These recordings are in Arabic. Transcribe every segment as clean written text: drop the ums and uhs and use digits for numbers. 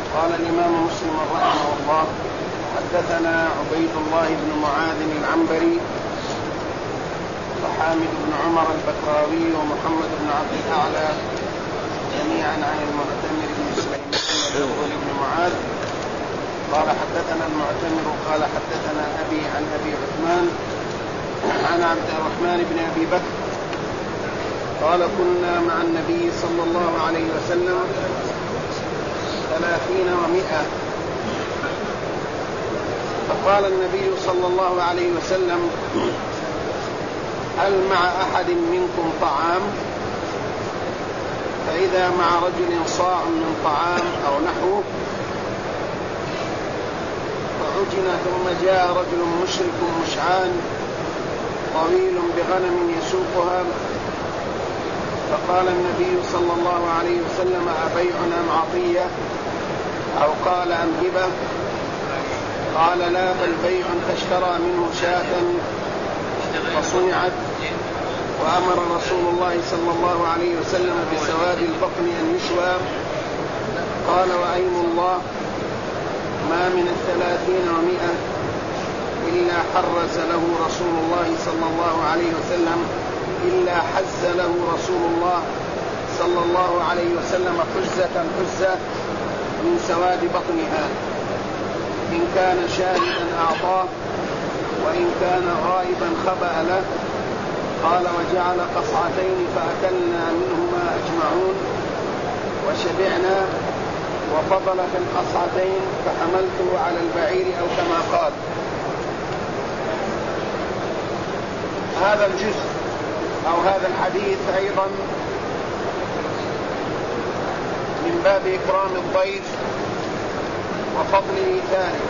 قال الإمام مسلم رحمه الله: حدثنا عبيد الله بن معاذ العنبري وحامد بن عمر البكراوي ومحمد بن عبد الأعلى جميعا عن المعتمر بن سليمان بن معاذ قال حدثنا المعتمر قال حدثنا أبي عن أبي عثمان عن عبد الرحمن بن أبي بكر قال: كنا مع النبي صلى الله عليه وسلم 30 و100. فقال النبي صلى الله عليه وسلم: هل مع أحد منكم طعام؟ فإذا مع رجل صاع من طعام أو نحوه فعجن، ثم جاء رجل مشرك مشعان طويل بغنم يسوقها، فقال النبي صلى الله عليه وسلم: أبيع أم عطية؟ أو قال: أم هبة؟ قال: لا، بل بيع. فاشترى منه شاة فصنعت، وأمر رسول الله صلى الله عليه وسلم بسواد البطن أن يشوى. قال: وأيم الله ما من 30 و100 إلا حرز له رسول الله صلى الله عليه وسلم إلا حز له رسول الله صلى الله عليه وسلم حزة من سواد بطنها، إن كان شاهدا أعطاه وإن كان غائبا خبأ له. قال: وجعل قصعتين فأكلنا منهما أجمعون وشبعنا، وفضلت القصعتين فحملته على البعير، أو كما قال. هذا الجزء أو هذا الحديث أيضا من باب إكرام الضيف وفضل إيثاره.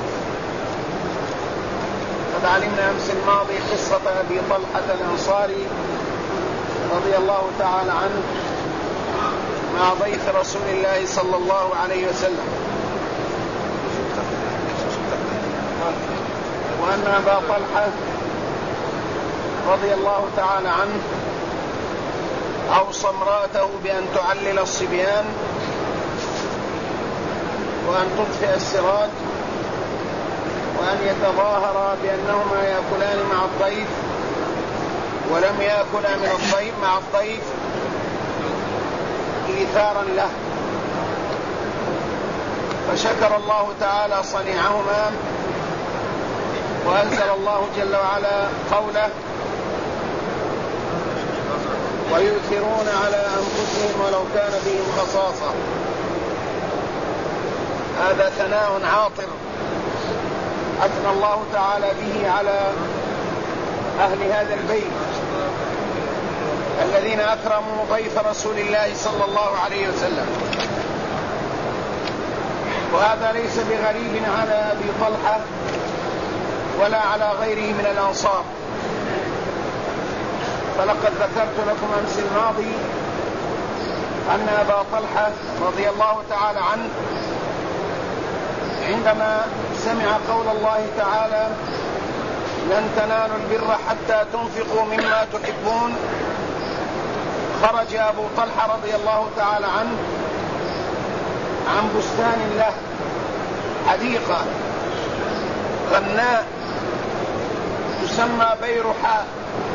قد علمنا أمس الماضي قصة أبي طلحة الأنصاري رضي الله تعالى عنه مع ضيف رسول الله صلى الله عليه وسلم، وأن أبا طلحة رضي الله تعالى عنه أوصى امرأته بأن تعلل الصبيان وأن تطفئ السراج وأن يتظاهرا بأنهما يأكلان مع الضيف، ولم يأكلا من الضيف مع الضيف إيثارا له. فشكر الله تعالى صنيعهما، وأنزل الله جل وعلا قوله: ويؤثرون على أنفسهم ولو كان بهم خصاصة. هذا ثناء عاطر أثنى الله تعالى به على أهل هذا البيت الذين أكرموا ضيف رسول الله صلى الله عليه وسلم. وهذا ليس بغريب على أبي طلحة ولا على غيره من الأنصار. فلقد ذكرت لكم أمس الماضي أن أبا طلحة رضي الله تعالى عنه عندما سمع قول الله تعالى: لن تنالوا البر حتى تنفقوا مما تحبون، خرج أبو طلحة رضي الله تعالى عنه عن بستان له، حديقة غناء تسمى بيرحاء،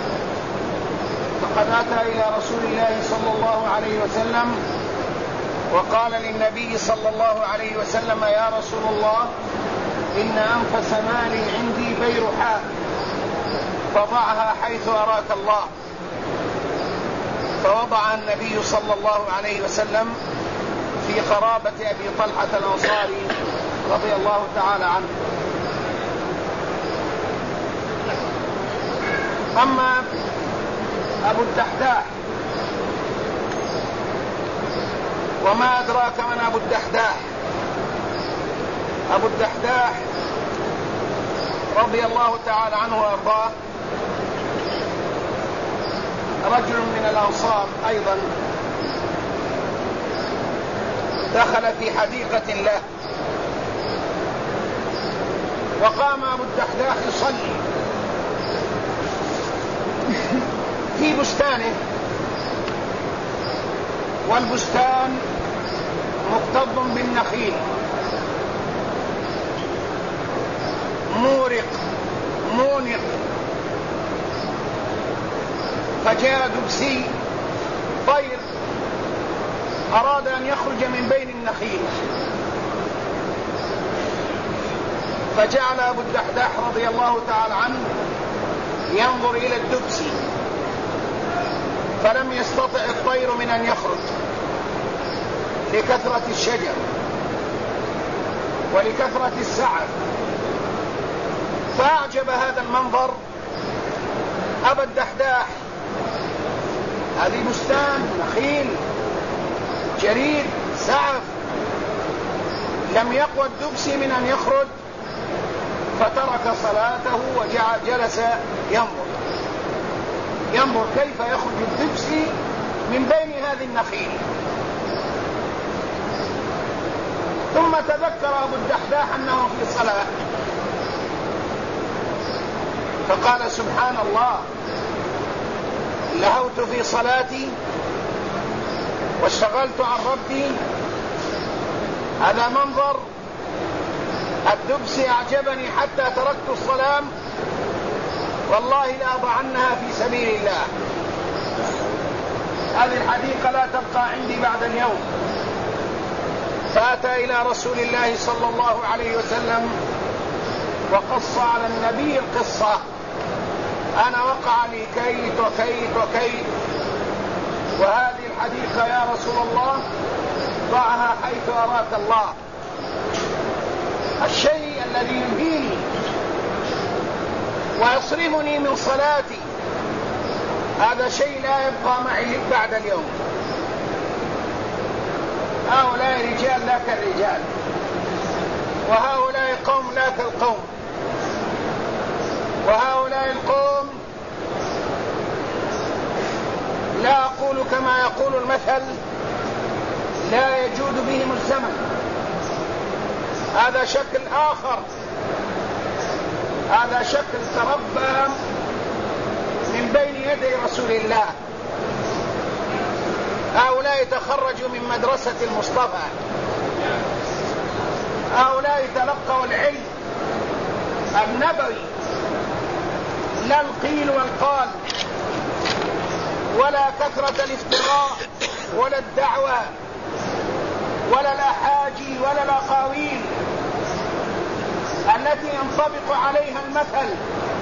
فقد أتى إلى رسول الله صلى الله عليه وسلم وقال للنبي صلى الله عليه وسلم: يا رسول الله، إن أنفس مالي عندي بيرحاء، فضعها حيث أراك الله. فوضع النبي صلى الله عليه وسلم في قرابة أبي طلحة الأنصاري رضي الله تعالى عنه. أما أبو الدحداح، وما أدراك من أبو الدحداح؟ أبو الدحداح رضي الله تعالى عنه وأرضاه رجل من الأنصار أيضا، دخل في حديقة له، وقام أبو الدحداح يصلي في بستانه، والبستان مكتظ بالنخيل مورق مونق، فجاء دبسي طير أراد أن يخرج من بين النخيل، فجعل أبو الدحداح رضي الله تعالى عنه ينظر إلى الدبسي، فلم يستطع الطير من أن يخرج لكثرة الشجر ولكثرة السعف، فأعجب هذا المنظر أبا الدحداح. هذه بستان نخيل جريد سعف، لم يقوى الدبسي من أن يخرج، فترك صلاته وجلس ينظر كيف يخرج الدبسي من بين هذه النخيل. ثم تذكر أبو الدحداح أنه في صلاة، فقال سبحان الله، لهوت في صلاتي واشتغلت عن ربي، هذا منظر الدبسي أعجبني حتى تركت الصلاة، والله لأضعنها في سبيل الله. هذه الحديقة لا تبقى عندي بعد اليوم. فأتى إلى رسول الله صلى الله عليه وسلم وقص على النبي القصة، أنا وقع لي كيت وكيت وكيت، وهذه الحديقة يا رسول الله ضعها حيث أراك الله. الشيء الذي ينهيني ويصرفني من صلاتي هذا شيء لا يبقى معي بعد اليوم. هؤلاء رجال لا كالرجال، وهؤلاء قوم لا كالقوم، وهؤلاء القوم لا أقول كما يقول المثل لا يجود بهم الزمن. هذا شكل آخر، هذا شكل تربى من بين يدي رسول الله. هؤلاء تخرجوا من مدرسة المصطفى، هؤلاء تلقوا العلم النبوي، لا القيل والقال ولا كثرة الافتراء ولا الدعوة ولا الأحاجي ولا الأقاويل التي ينطبق عليها المثل.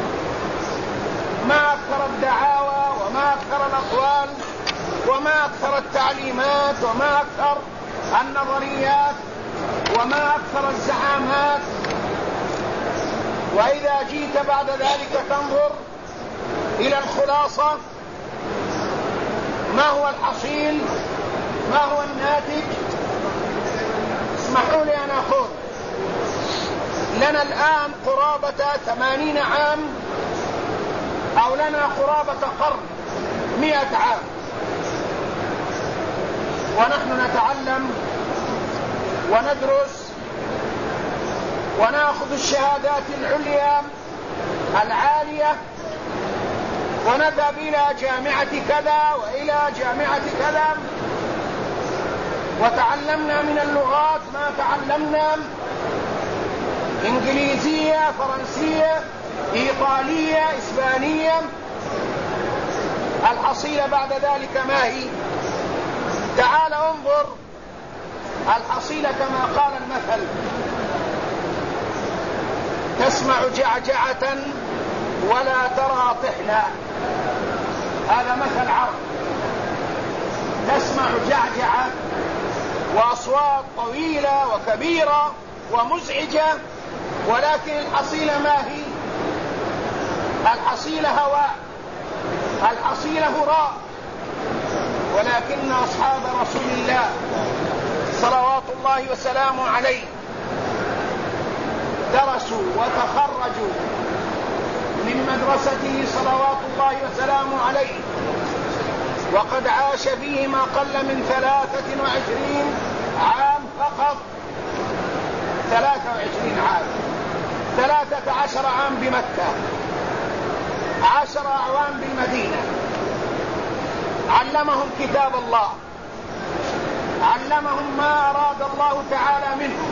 ما أكثر الدعاوى وما أكثر الأقوال وما أكثر التعليمات وما أكثر النظريات وما أكثر الزعامات. وإذا جيت بعد ذلك تنظر إلى الخلاصة، ما هو الحصيل، ما هو الناتج؟ اسمحوا لي أن أقول لنا الآن قرابة 80 عام، أو لنا قرابة قرن 100 عام، ونحن نتعلم وندرس ونأخذ الشهادات العليا العالية، ونذهب إلى جامعة كذا وإلى جامعة كذا، وتعلمنا من اللغات ما تعلمنا، إنجليزية، فرنسية، إيطالية، إسبانية. الحصيلة بعد ذلك ما هي؟ تعال انظر الحصيلة كما قال المثل: تسمع جعجعة ولا ترى طحنا. هذا مثل عرب، تسمع جعجعة وأصوات طويلة وكبيرة ومزعجة، ولكن الحصيلة ما هي؟ الحصيلة هواء، الحصيلة هراء. ولكن أصحاب رسول الله صلوات الله وسلامه عليه درسوا وتخرجوا من مدرسته صلوات الله وسلامه عليه، وقد عاش فيه ما قل من 23 عام فقط، 23 عام، 13 عام بمكة، 10 أعوام بالمدينة، علمهم كتاب الله، علمهم ما أراد الله تعالى منهم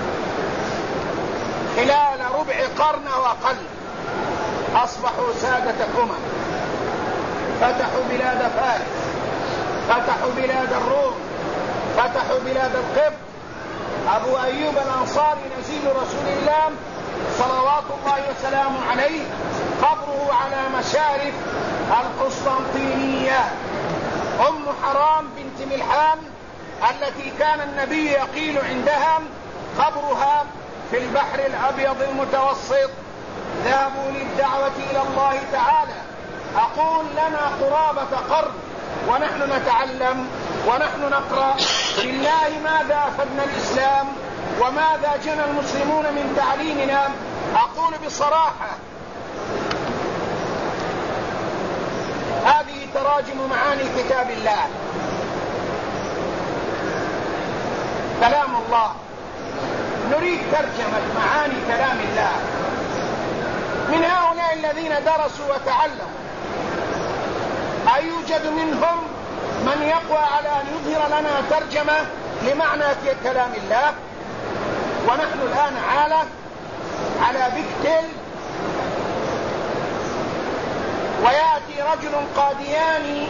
خلال ربع قرن وأقل، أصبحوا سادة أمم، فتحوا بلاد فارس، فتحوا بلاد الروم، فتحوا بلاد القبط. أبو أيوب الأنصاري نزيل رسول الله صلوات الله وسلامه عليه قبره على مشارف القسطنطينية. أم حرام بنت ملحان التي كان النبي يقيل عندها قبرها في البحر الأبيض المتوسط. ذهبوا للدعوة إلى الله تعالى. أقول لنا قرابة قرن ونحن نتعلم ونحن نقرأ. بالله ماذا أفدنا الإسلام وماذا جنى المسلمون من تعليمنا؟ أقول بصراحة هذه تراجم معاني كتاب الله، كلام الله. نريد ترجمة معاني كلام الله من هؤلاء الذين درسوا وتعلموا. أيوجد منهم من يقوى على أن يظهر لنا ترجمة لمعنى كلام الله؟ ونحن الآن على بكتل، ويأتي رجل قادياني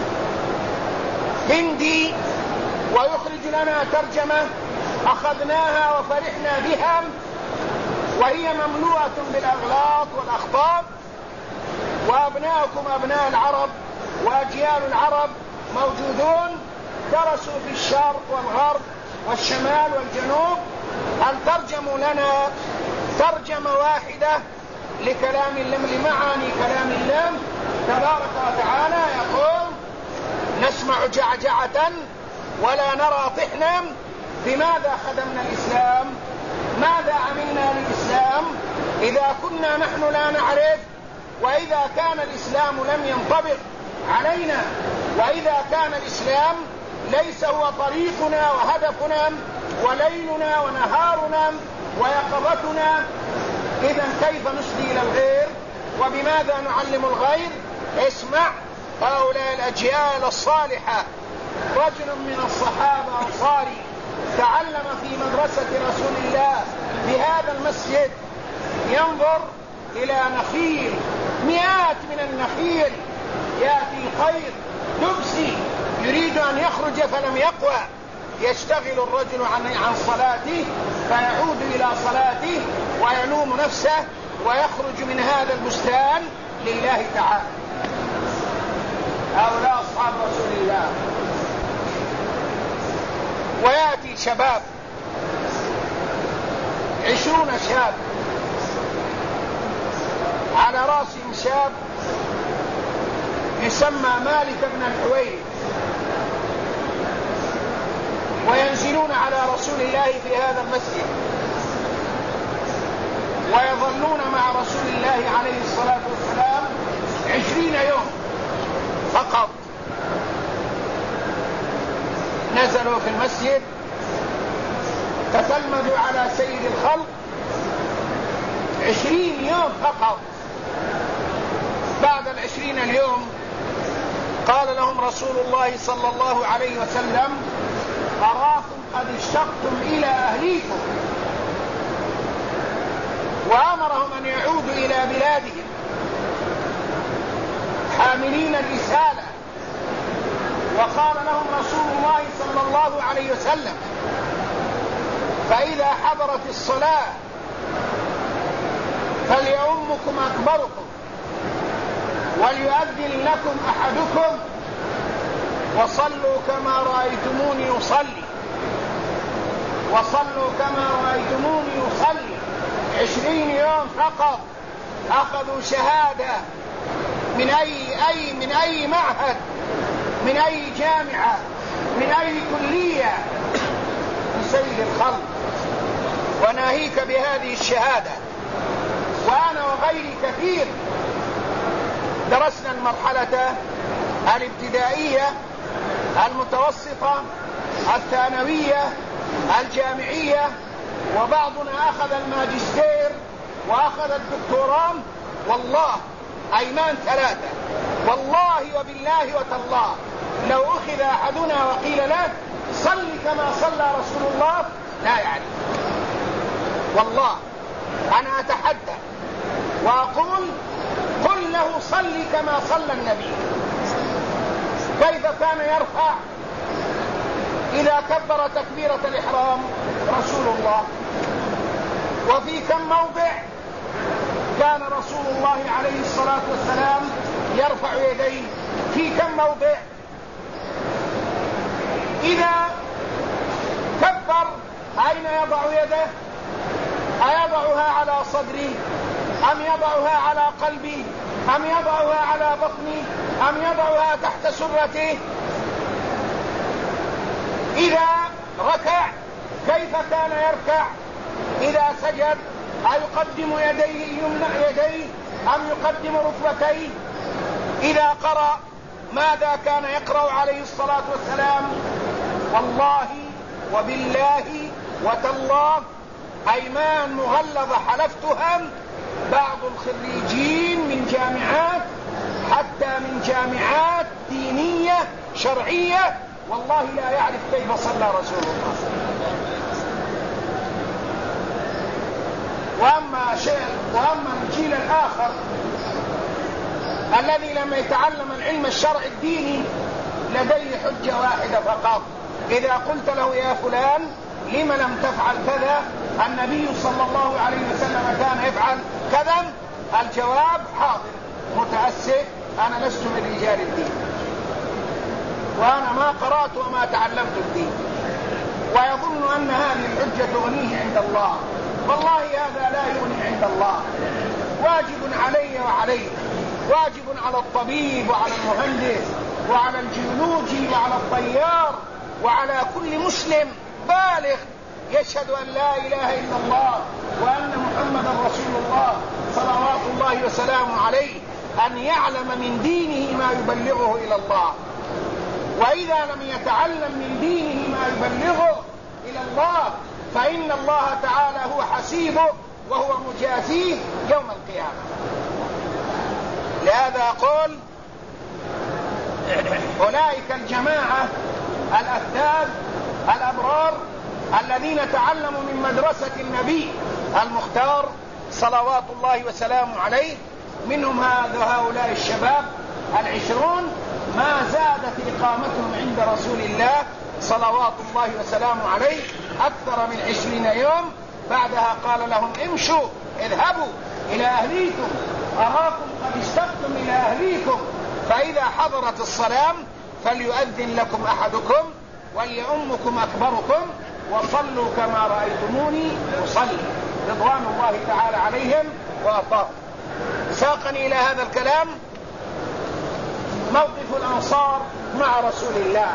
هندي ويخرج لنا ترجمة أخذناها وفرحنا بها وهي مملوءة بالأغلاط والأخطاء. وأبناؤكم أبناء العرب وأجيال العرب موجودون درسوا في الشرق والغرب والشمال والجنوب. هل ترجموا لنا ترجمة واحدة لكلام الله، لمعاني كلام الله تبارك وتعالى؟ يقول نسمع جعجعة ولا نرى طحنا. بماذا خدمنا الإسلام؟ ماذا عملنا للإسلام إذا كنا نحن لا نعرف؟ وإذا كان الإسلام لم ينطبق علينا، وإذا كان الإسلام ليس هو طريقنا وهدفنا وليلنا ونهارنا ويقظتنا، إذن كيف نسدي إلى الغير وبماذا نعلم الغير؟ اسمع هؤلاء الأجيال الصالحة. رجل من الصحابة أنصاري تعلم في مدرسة رسول الله بهذا المسجد، ينظر إلى نخيل، مئات من النخيل، يأتي خير دبسي يريد أن يخرج فلم يقوى. يشتغل الرجل عن صلاته فيعود إلى صلاته ويلوم نفسه ويخرج من هذا البستان لله تعالى. هؤلاء أصحاب رسول الله. ويأتي شباب 20 شاب، على رأسهم شاب يسمى مالك بن الحويرث، وينزلون على رسول الله في هذا المسجد ويظلون مع رسول الله عليه الصلاة والسلام 20 يوم فقط. نزلوا في المسجد تتلمذوا على سيد الخلق 20 يوم فقط. بعد 20 اليوم قال لهم رسول الله صلى الله عليه وسلم أراكم قد اشتقتم إلى أهليكم، وأمرهم أن يعودوا إلى بلادهم حاملين الرسالة. وقال لهم رسول الله صلى الله عليه وسلم فإذا حضرت الصلاة فليؤمكم أكبركم وليؤذن لكم أحدكم وصلوا كما رأيتموني أصلي، وصلوا كما رأيتموني أصلي. 20 يوم فقط أخذوا شهادة من أي معهد، من أي جامعة، من أي كلية، من سيد الخلق. وناهيك بهذه الشهادة. وأنا وغيري كثير درسنا المرحلة الابتدائية، المتوسطة، الثانوية، الجامعية، وبعضنا أخذ الماجستير وأخذ الدكتوراه. والله أيمان 3، والله وبالله وتالله لو أخذ أحدنا وقيل له صل كما صلى رسول الله؟ لا يعرف. والله أنا أتحدى وأقول قل له صل كما صلى النبي. كيف كان يرفع إذا كبر تكبيرة الإحرام رسول الله؟ وفي كم موضع كان رسول الله عليه الصلاة والسلام يرفع يديه؟ في كم موضع؟ إذا كبر أين يضع يده؟ أيضعها على صدره أم يضعها على قلبه أم يضعها على بطنه أم يضعها تحت سرته؟ إذا ركع كيف كان يركع؟ إذا سجد أيقدم يديه يديه أم يقدم ركبتيه؟ إذا قرأ ماذا كان يقرأ عليه الصلاة والسلام؟ والله وبالله وتالله أيمان مغلظة حلفتها، بعض الخريجين من جامعات حتى من جامعات دينية شرعية والله لا يعرف كيف صلى رسول الله. وأما الجيل الآخر الذي لم يتعلم العلم الشرعي الديني لديه حجة واحدة فقط، إذا قلت له يا فلان لم لم تفعل كذا؟ النبي صلى الله عليه وسلم كان يفعل كذا. الجواب حاضر، متأسف، أنا لست من رجال الدين وأنا ما قرأت وما تعلمت الدين، ويظن أن هذه الحجة تغنيه عند الله. والله هذا لا يغني عند الله. واجب علي وعليك، واجب على الطبيب وعلى المهندس وعلى الجيولوجي وعلى الطيار وعلى كل مسلم بالغ يشهد أن لا إله إلا الله وأن محمدا رسول الله صلوات الله وسلامه عليه أن يعلم من دينه ما يبلغه إلى الله. وإذا لم يتعلم من دينه ما يبلغه إلى الله فإن الله تعالى هو حسيبه وهو مجازيه يوم القيامة. لهذا أقول أولئك الجماعة الأفذاذ الأبرار الذين تعلموا من مدرسة النبي المختار صلوات الله وسلامه عليه، منهم هؤلاء الشباب 20 ما زادت إقامتهم عند رسول الله صلوات الله وسلامه عليه أكثر من 20 يوم. بعدها قال لهم امشوا اذهبوا إلى أهليكم، أراكم قد اشتقتم إلى أهليكم، فإذا حضرت الصلاة فليؤذن لكم أحدكم وليؤمكم أكبركم وصلوا كما رأيتموني أصلي، رضوان الله تعالى عليهم وأرضاهم. ساقني إلى هذا الكلام موقف الأنصار مع رسول الله،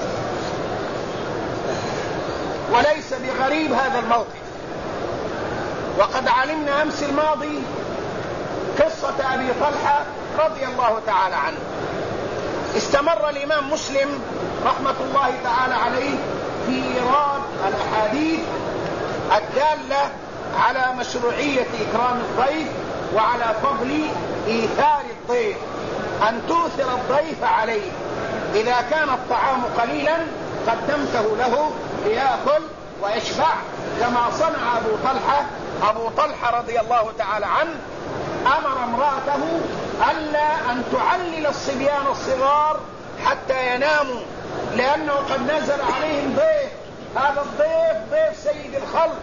وليس بغريب هذا الموقف. وقد علمنا أمس الماضي قصة أبي طلحة رضي الله تعالى عنه. استمر الإمام مسلم رحمة الله تعالى عليه في إيراد الأحاديث الدالة على مشروعية إكرام الضيف وعلى فضل إيثار الضيف، أن تؤثر الضيف عليه. إذا كان الطعام قليلا قدمته له ليأكل ويشبع، كما صنع أبو طلحة رضي الله تعالى عنه أمر امرأته ألا أن تعلل الصبيان الصغار حتى يناموا، لأنه قد نزل عليهم ضيف، هذا الضيف ضيف سيد الخلق،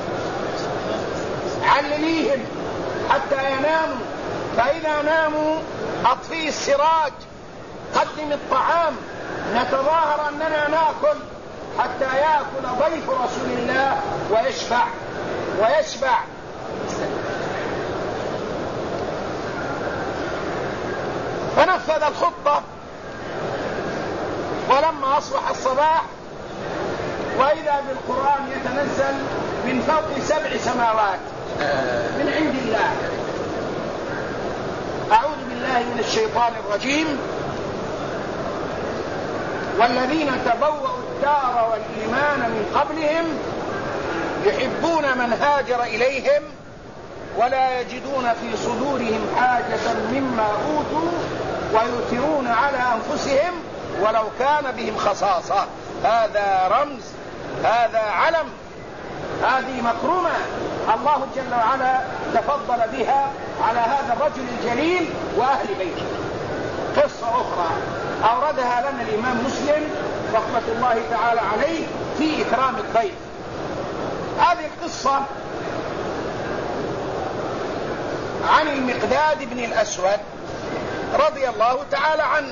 علليهم حتى يناموا، فإذا ناموا أطفئ السراج، قدم الطعام، نتظاهر أننا نأكل حتى يأكل ضيف رسول الله ويشبع. فنفذ الخطة. ولما أصبح الصباح وإذا بالقرآن يتنزل من فوق 7 سماوات من عند الله. أعوذ بالله من الشيطان الرجيم. والذين تبوأوا الدار والإيمان من قبلهم يحبون من هاجر إليهم ولا يجدون في صدورهم حاجة مما أوتوا ويؤثرون على أنفسهم ولو كان بهم خصاصة هذا رمز، هذا علم، هذه مكرمة الله جل وعلا تفضل بها على هذا الرجل الجليل وأهل بيته. قصة أخرى أوردها لنا الإمام مسلم رحمة الله تعالى عليه في إكرام الضيف. هذه القصة عن المقداد بن الأسود رضي الله تعالى عنه.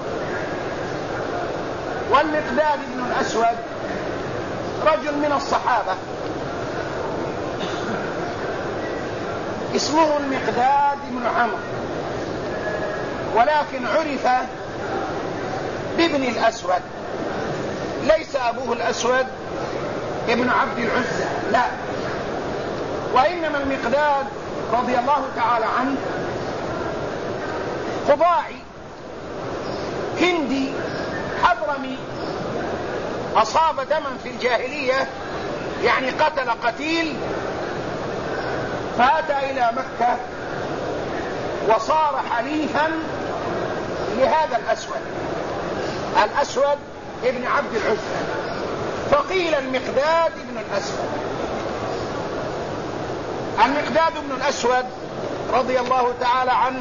والمقداد بن الأسود رجل من الصحابة اسمه المقداد بن عمرو، ولكن عرف بابن الأسود، ليس أبوه الأسود ابن عبد العزى، لا، وإنما المقداد رضي الله تعالى عنه قضاعي هندي حضرمي، أصاب دما في الجاهلية، يعني قتل قتيل، فأتى إلى مكة وصار حليفا لهذا الأسود ابن عبد العزى، فقيل المقداد ابن الأسود. المقداد بن الأسود رضي الله تعالى عنه،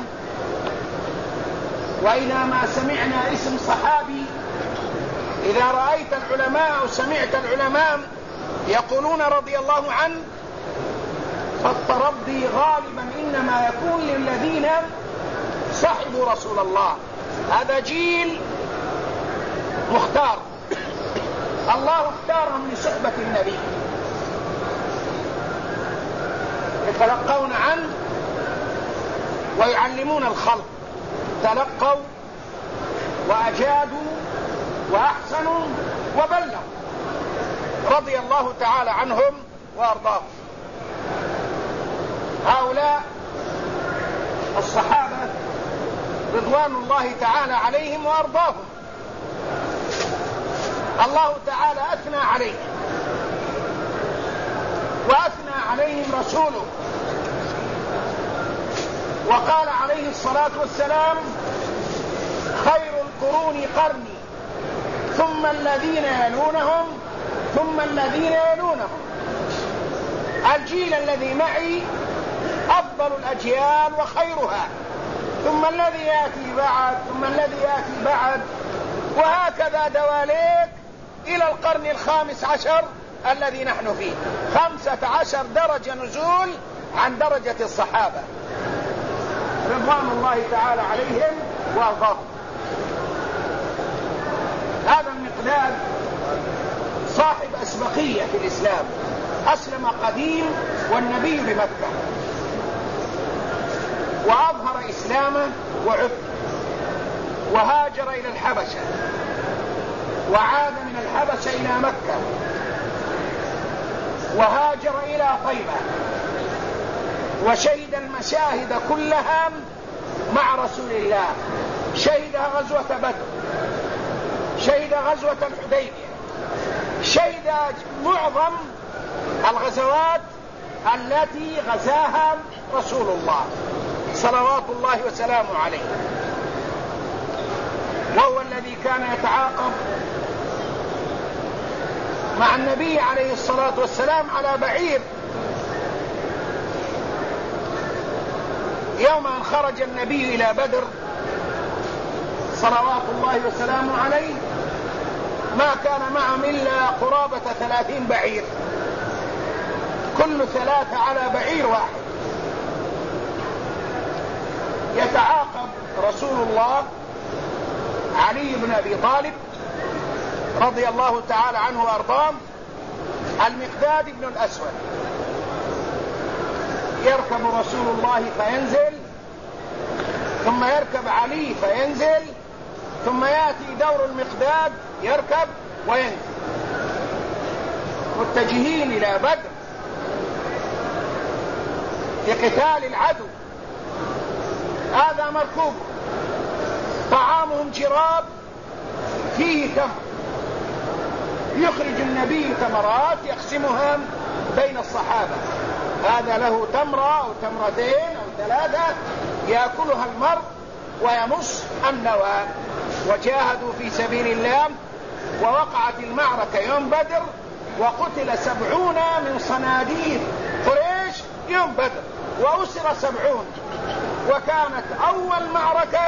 وإنما سمعنا اسم صحابي، إذا رأيت العلماء أو سمعت العلماء يقولون رضي الله عنه، فالترضي غالبا إنما يكون للذين صحبوا رسول الله. هذا جيل مختار، الله اختارهم لصحبة النبي، يتلقون عنه ويعلمون الخلق، تلقوا وأجادوا وأحسنوا وبلغوا، رضي الله تعالى عنهم وأرضاهم. هؤلاء الصحابة رضوان الله تعالى عليهم وأرضاهم، الله تعالى أثنى عليهم وأثنى عليهم رسوله، وقال عليه الصلاة والسلام: خير القرون قرني ثم الذين يلونهم ثم الذين يلونهم. الجيل الذي معي أفضل الأجيال وخيرها، ثم الذي يأتي بعد ثم الذي يأتي بعد، وهكذا دواليك إلى القرن 15 الذي نحن فيه، 15 درجة نزول عن درجة الصحابة رضوان الله تعالى عليهم وأرضاهم. هذا المقداد صاحب أسبقية في الإسلام، أسلم قديم والنبي بمكة، وأظهر إسلامه وعد، وهاجر إلى الحبشة، وعاد من الحبشة إلى مكة، وهاجر إلى طيبة، وشهد المشاهد كلها مع رسول الله. شهد غزوة بدر، شهد غزوة الحديبية، شهد معظم الغزوات التي غزاها رسول الله صلوات الله وسلامه عليه، وهو الذي كان يتعاقب مع النبي عليه الصلاة والسلام على بعير. يوم أن خرج النبي إلى بدر صلوات الله وسلامه عليه، ما كان معهم إلا قرابة 30 بعير، كل 3 على بعير واحد. يتعاقب رسول الله علي بن أبي طالب رضي الله تعالى عنه وأرضاه المقداد بن الأسود، يركب رسول الله فينزل، ثم يركب علي فينزل، ثم يأتي دور المقداد يركب وينزل، متجهين إلى بدر لقتال العدو. هذا مركوب، طعامهم جراب فيه تمر، يخرج النبي تمرات يقسمها بين الصحابة، هذا له تمرة أو تمرتين أو 3 يأكلها المرء ويمص النوى. وجاهدوا في سبيل الله ووقعت المعركة يوم بدر، وقتل 70 من صناديد قريش يوم بدر، وأسر 70. وكانت أول معركة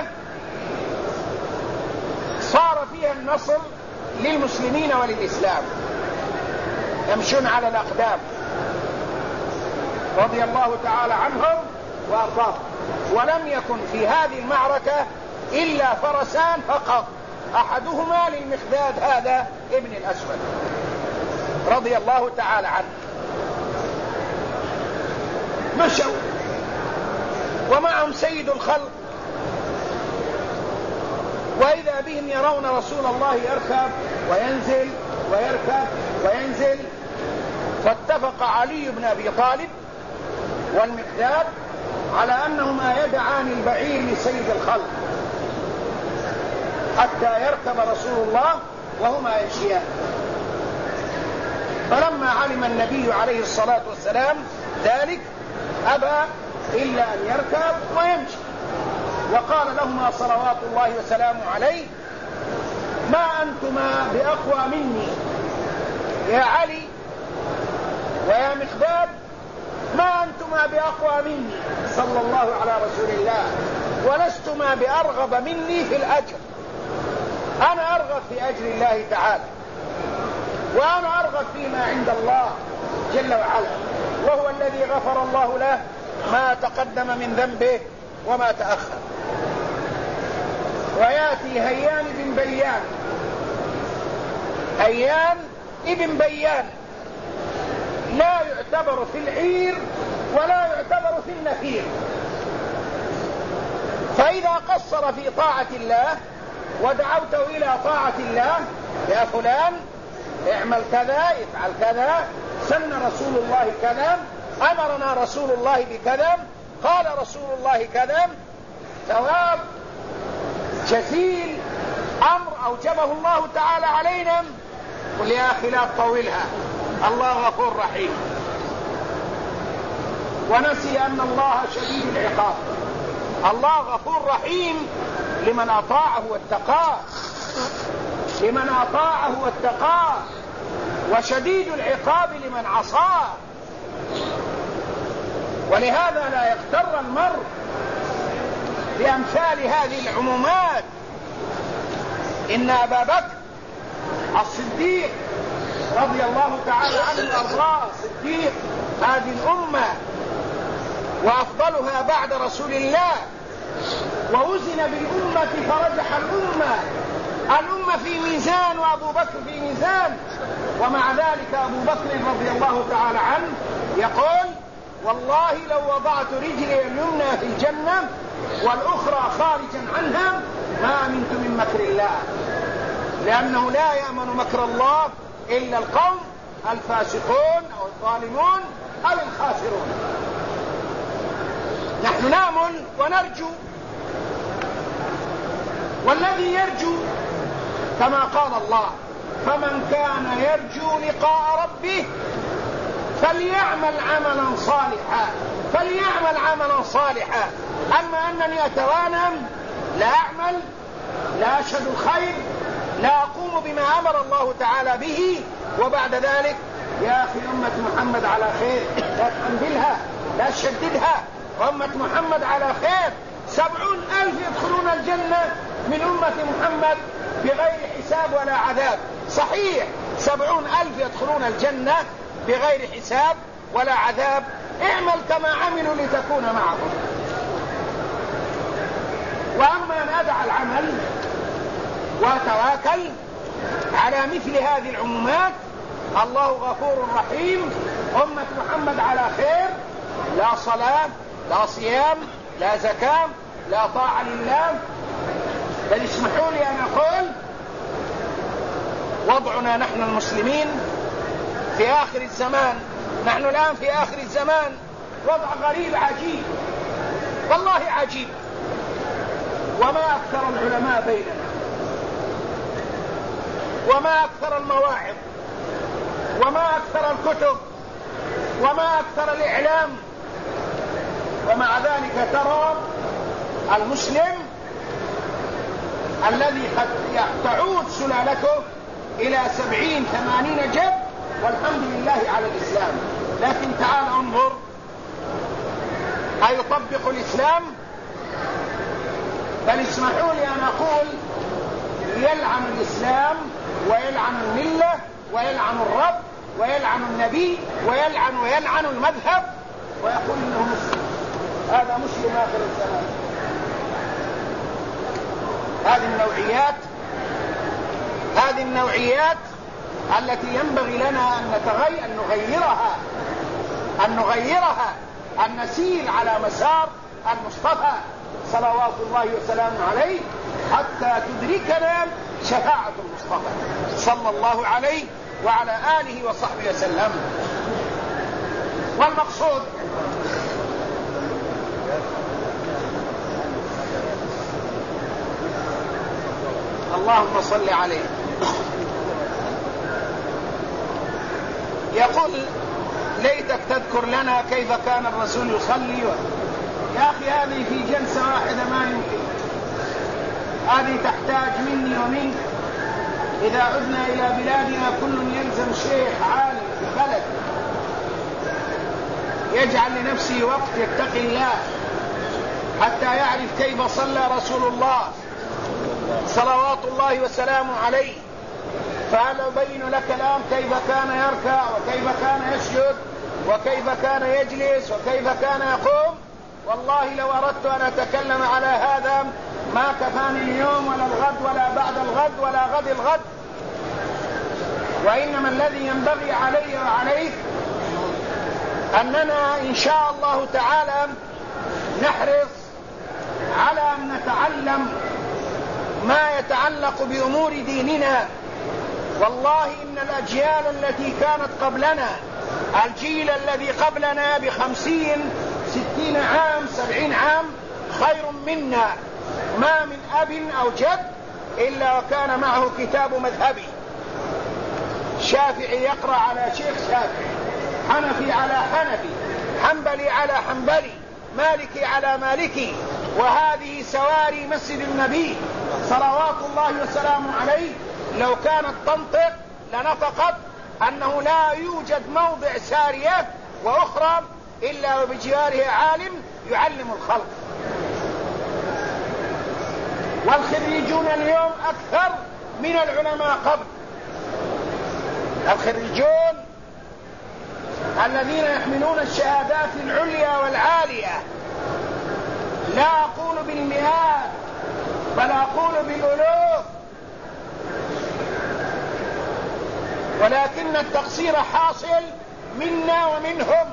صار فيها النصر للمسلمين وللإسلام، يمشون على الأقدام رضي الله تعالى عنهم وأرضاهم. ولم يكن في هذه المعركة إلا فرسان فقط، أحدهما للمخداد هذا ابن الأسود رضي الله تعالى عنه. مشوا ومعهم سيد الخلق، وإذا بهم يرون رسول الله يركب وينزل ويركب وينزل، فاتفق علي بن أبي طالب والمقداد على أنهما يدعان البعير لسيد الخلق حتى يركب رسول الله وهما يمشيان. فلما علم النبي عليه الصلاة والسلام ذلك أبى إلا أن يركب ويمشي، وقال لهما صلوات الله وسلامه عليه: ما أنتما بأقوى مني يا علي ويا مقداد، ما أنتما بأقوى مني صلى الله على رسول الله، ولستما بأرغب مني في الأجر. أنا أرغب في أجر الله تعالى، وأنا أرغب فيما عند الله جل وعلا، وهو الذي غفر الله له ما تقدم من ذنبه وما تأخر. ويأتي هيان بن بيان، هيان ابن بيان لا يعتبر في العير ولا يعتبر في النفير، فإذا قصر في طاعة الله ودعوته إلى طاعة الله: يا فلان اعمل كذا، افعل كذا، سن رسول الله كذا، أمرنا رسول الله بكذا، قال رسول الله كذا، ثواب جزيل، أمر أوجبه الله تعالى علينا. قل يا أخي لا تطولها، الله غفور رحيم. ونسي أن الله شديد العقاب. الله غفور رحيم لمن أطاعه واتقاه، لمن أطاعه واتقاه، وشديد العقاب لمن عصاه. ولهذا لا يغتر المرء بأمثال هذه العمومات. إن أبا بكر الصديق رضي الله تعالى عنه وأرضاه صديق هذه الأمة وأفضلها بعد رسول الله، ووزن بالأمة فرجح الأمة في ميزان وأبو بكر في ميزان. ومع ذلك أبو بكر رضي الله تعالى عنه يقول: والله لو وضعت رجلي اليمنى في الجنة والأخرى خارجا عنها ما أمنت من مكر الله، لأنه لا يأمن مكر الله إلا القوم الفاسقون أو الظالمون أو الخاسرون. نحن نأمن ونرجو، والذي يرجو كما قال الله: فمن كان يرجو لقاء ربه فليعمل عملا صالحا. أما أنني أتوانم لا أعمل، لا أشهد الخير، لا أقوم بما أمر الله تعالى به، وبعد ذلك يا أخي أمة محمد على خير، لا تحملها، لا تشددها، أمة محمد على خير. 70,000 يدخلون الجنة من أمة محمد بغير حساب ولا عذاب. صحيح 70,000 يدخلون الجنة بغير حساب ولا عذاب. اعمل كما عملوا لتكون معهم. وأما أن أدع العمل وأتواكل على مثل هذه العمومات، الله غفور رحيم، أمة محمد على خير، لا صلاة، لا صيام، لا زكاة، لا طاعة لله. بل اسمحوا لي أن أقول: وضعنا نحن المسلمين في آخر الزمان، نحن الآن في آخر الزمان، وضع غريب عجيب، والله عجيب. وما أكثر العلماء بيننا، وما أكثر المواعظ، وما أكثر الكتب، وما أكثر الإعلام، ومع ذلك ترى المسلم الذي قد تعود سلالته إلى 70-80 جد، والحمد لله على الإسلام. لكن تعال انظر، أيطبق الإسلام؟ بل اسمحوا لي أن أقول يلعن الإسلام ويلعن الملة ويلعن الرب ويلعن النبي ويلعن المذهب، ويقول إنه مسلم. هذا مسلم آخر الزمان. هذه النوعيات التي ينبغي لنا أن نغيرها، أن نسير على مسار المصطفى صلوات الله وسلامه عليه حتى تدركنا شفاعة المصطفى صلى الله عليه وعلى آله وصحبه وسلم. والمقصود اللهم صل عليه. يقول ليتك تذكر لنا كيف كان الرسول يصلي. يا أخي هذه في جلسة واحدة ما يمكن، هذه تحتاج مني ومنك. إذا عدنا إلى بلادنا كل يلزم شيخ عالم في البلد يجعل لنفسه وقت يتقي الله حتى يعرف كيف صلى رسول الله صلوات الله وسلامه عليه. فأنا أبين لك الآن كيف كان يركع وكيف كان يسجد وكيف كان يجلس وكيف كان يقوم. والله لو أردت أن أتكلم على هذا ما كفاني اليوم ولا الغد ولا بعد الغد ولا غد الغد. وإنما الذي ينبغي علي وعليك أننا إن شاء الله تعالى نحرص على أن نتعلم ما يتعلق بأمور ديننا. والله إن الأجيال التي كانت قبلنا، الجيل الذي قبلنا ب50-60 عام 70 عام خير منا. ما من أب أو جد إلا وكان معه كتاب مذهبي. شافعي يقرأ على شيخ شافعي، حنفي على حنفي، حنبلي على حنبلي، مالكي على مالكي. وهذه سواري مسجد النبي صلوات الله وسلامه عليه لو كانت تنطق لنطقت أنه لا يوجد موضع سارية وأخرى إلا وبجواره عالم يعلم الخلق. والخريجون اليوم أكثر من العلماء قبل. الخريجون الذين يحملون الشهادات العليا والعالية، لا أقول بالمئات بل أقول بالألوف، ولكن التقصير حاصل منا ومنهم.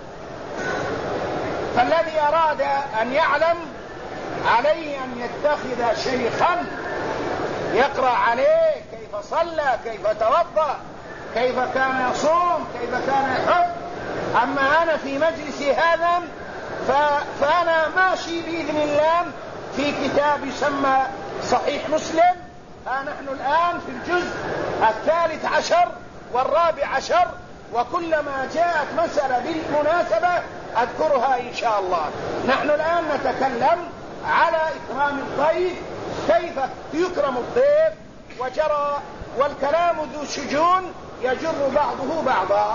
فالذي أراد أن يعلم عليه أن يتخذ شيخا يقرأ عليه كيف صلى، كيف توضأ، كيف كان يصوم، كيف كان يحج. أما أنا في مجلسي هذا فأنا ماشي بإذن الله في كتاب يسمى صحيح مسلم. نحن الآن في الجزء 13 و14، وكلما جاءت مسألة بالمناسبة أذكرها إن شاء الله. نحن الآن نتكلم على إكرام الضيف، كيف يكرم الضيف وجرى، والكلام ذو شجون يجر بعضه بعضا.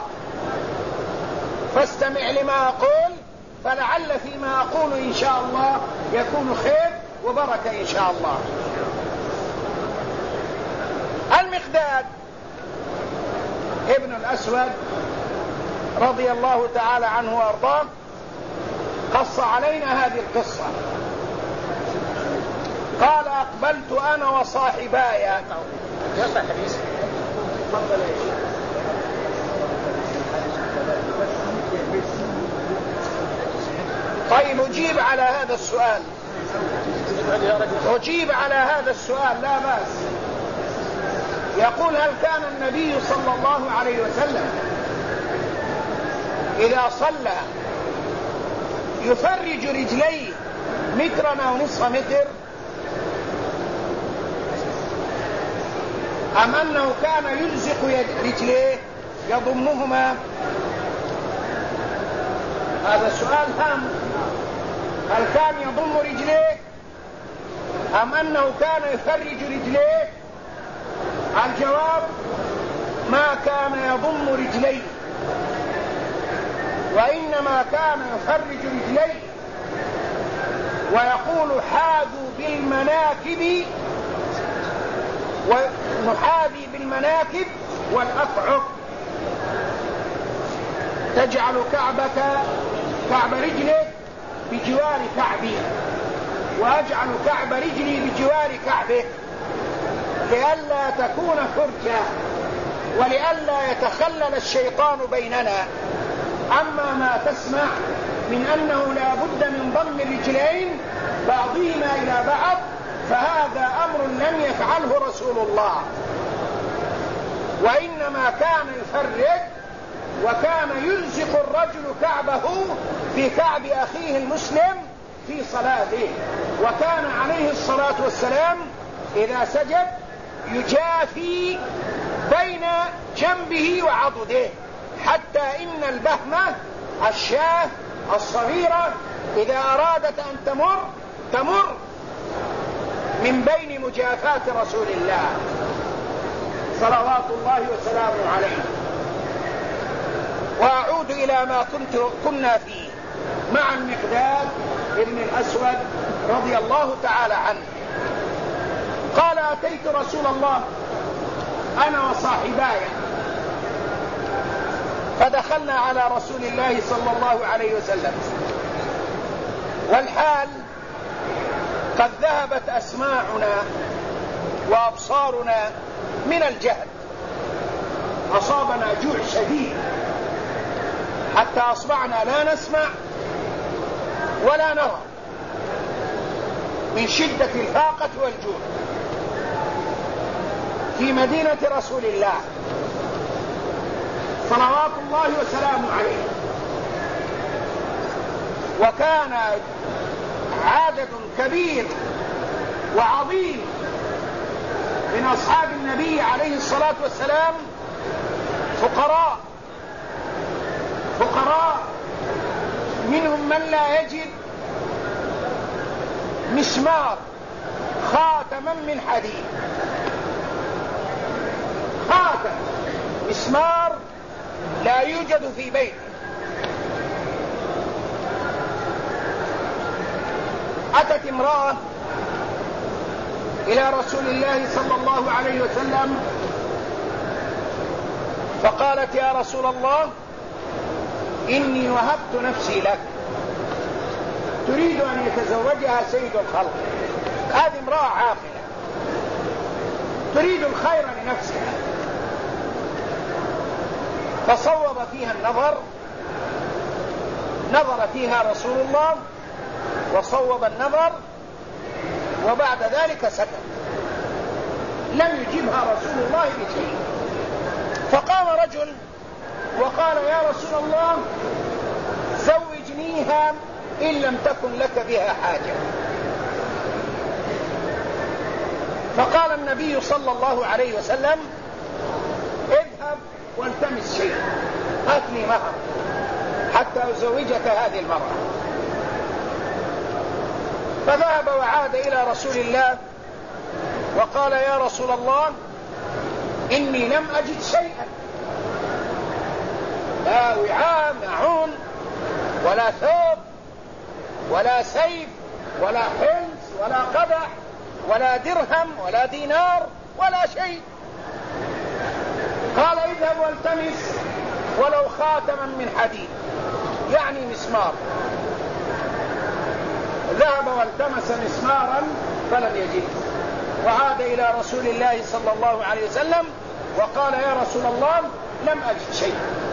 فاستمع لما أقول، فلعل فيما أقول إن شاء الله يكون خير وبركة إن شاء الله. المقداد ابن الأسود رضي الله تعالى عنه وأرضاه قص علينا هذه القصة. قال أقبلت أنا وصاحباي. طيب أجيب على هذا السؤال، أجيب على هذا السؤال لا بأس. يقول هل كان النبي صلى الله عليه وسلم إذا صلى يفرج رجليه مترا أو نصف متر، أم أنه كان يلزق رجليه يضمهما؟ هذا سؤال هام. هل كان يضم رجليه أم أنه كان يفرج رجليه الجواب: ما كان يضم رجليه، وإنما كان يفرج رجليه ويقول: حاذوا بالمناكب، ونحاذي بالمناكب والأكعب. تجعل كعب رجلك بجوار كعبي، وأجعل كعب رجلي بجوار كعبك، لئلا تكون فرجة ولئلا يتخلل الشيطان بيننا. أما ما تسمع من أنه لا بد من ضم الرجلين بعضهما إلى بعض فهذا أمر لم يفعله رسول الله، وإنما كان يفرج، وكان يلزق الرجل كعبه في كعب أخيه المسلم في صلاته. وكان عليه الصلاة والسلام إذا سجد يجافي بين جنبه وعضده، حتى إن البهمة الشاة الصغيرة إذا أرادت أن تمر من بين مجافات رسول الله صلوات الله وسلامه عليه. وأعود إلى ما كنا فيه مع المقداد ابن الأسود رضي الله تعالى عنه. قال: أتيت رسول الله أنا وصاحباي، فدخلنا على رسول الله صلى الله عليه وسلم والحال قد ذهبت أسماعنا وأبصارنا من الجهل، أصابنا جوع شديد حتى أصبحنا لا نسمع ولا نرى من شدة الفاقة والجوع في مدينة رسول الله صلوات الله وسلامه عليه. وكان عدد كبير وعظيم من أصحاب النبي عليه الصلاة والسلام فقراء منهم من لا يجد مسمار خاتما من حديد، خاتم مسمار لا يوجد في بيته. أتت امرأة إلى رسول الله صلى الله عليه وسلم فقالت: يا رسول الله، إني وهبت نفسي لك، تريد أن يتزوجها سيد الخلق. هذه امرأة عاقلة تريد الخير لنفسها، فصوب فيها النظر، نظر فيها رسول الله وصوب النظر، وبعد ذلك سكت، لم يجبها رسول الله بشيء. فقام رجل وقال: يا رسول الله، زوجنيها إن لم تكن لك بها حاجة. فقال النبي صلى الله عليه وسلم: اذهب والتمس شيء، هات لي مهر حتى أزوجك هذه المرأة. فذهب وعاد إلى رسول الله وقال: يا رسول الله، إني لم أجد شيئا، لا وعاء معون ولا ثوب ولا سيف ولا حلس ولا قدح ولا درهم ولا دينار ولا شيء. قال: اذهب والتمس ولو خاتما من حديد، يعني مسمار. ذهب والتمس مسمارا فلم يجد، وعاد إلى رسول الله صلى الله عليه وسلم وقال: يا رسول الله، لم أجد شيء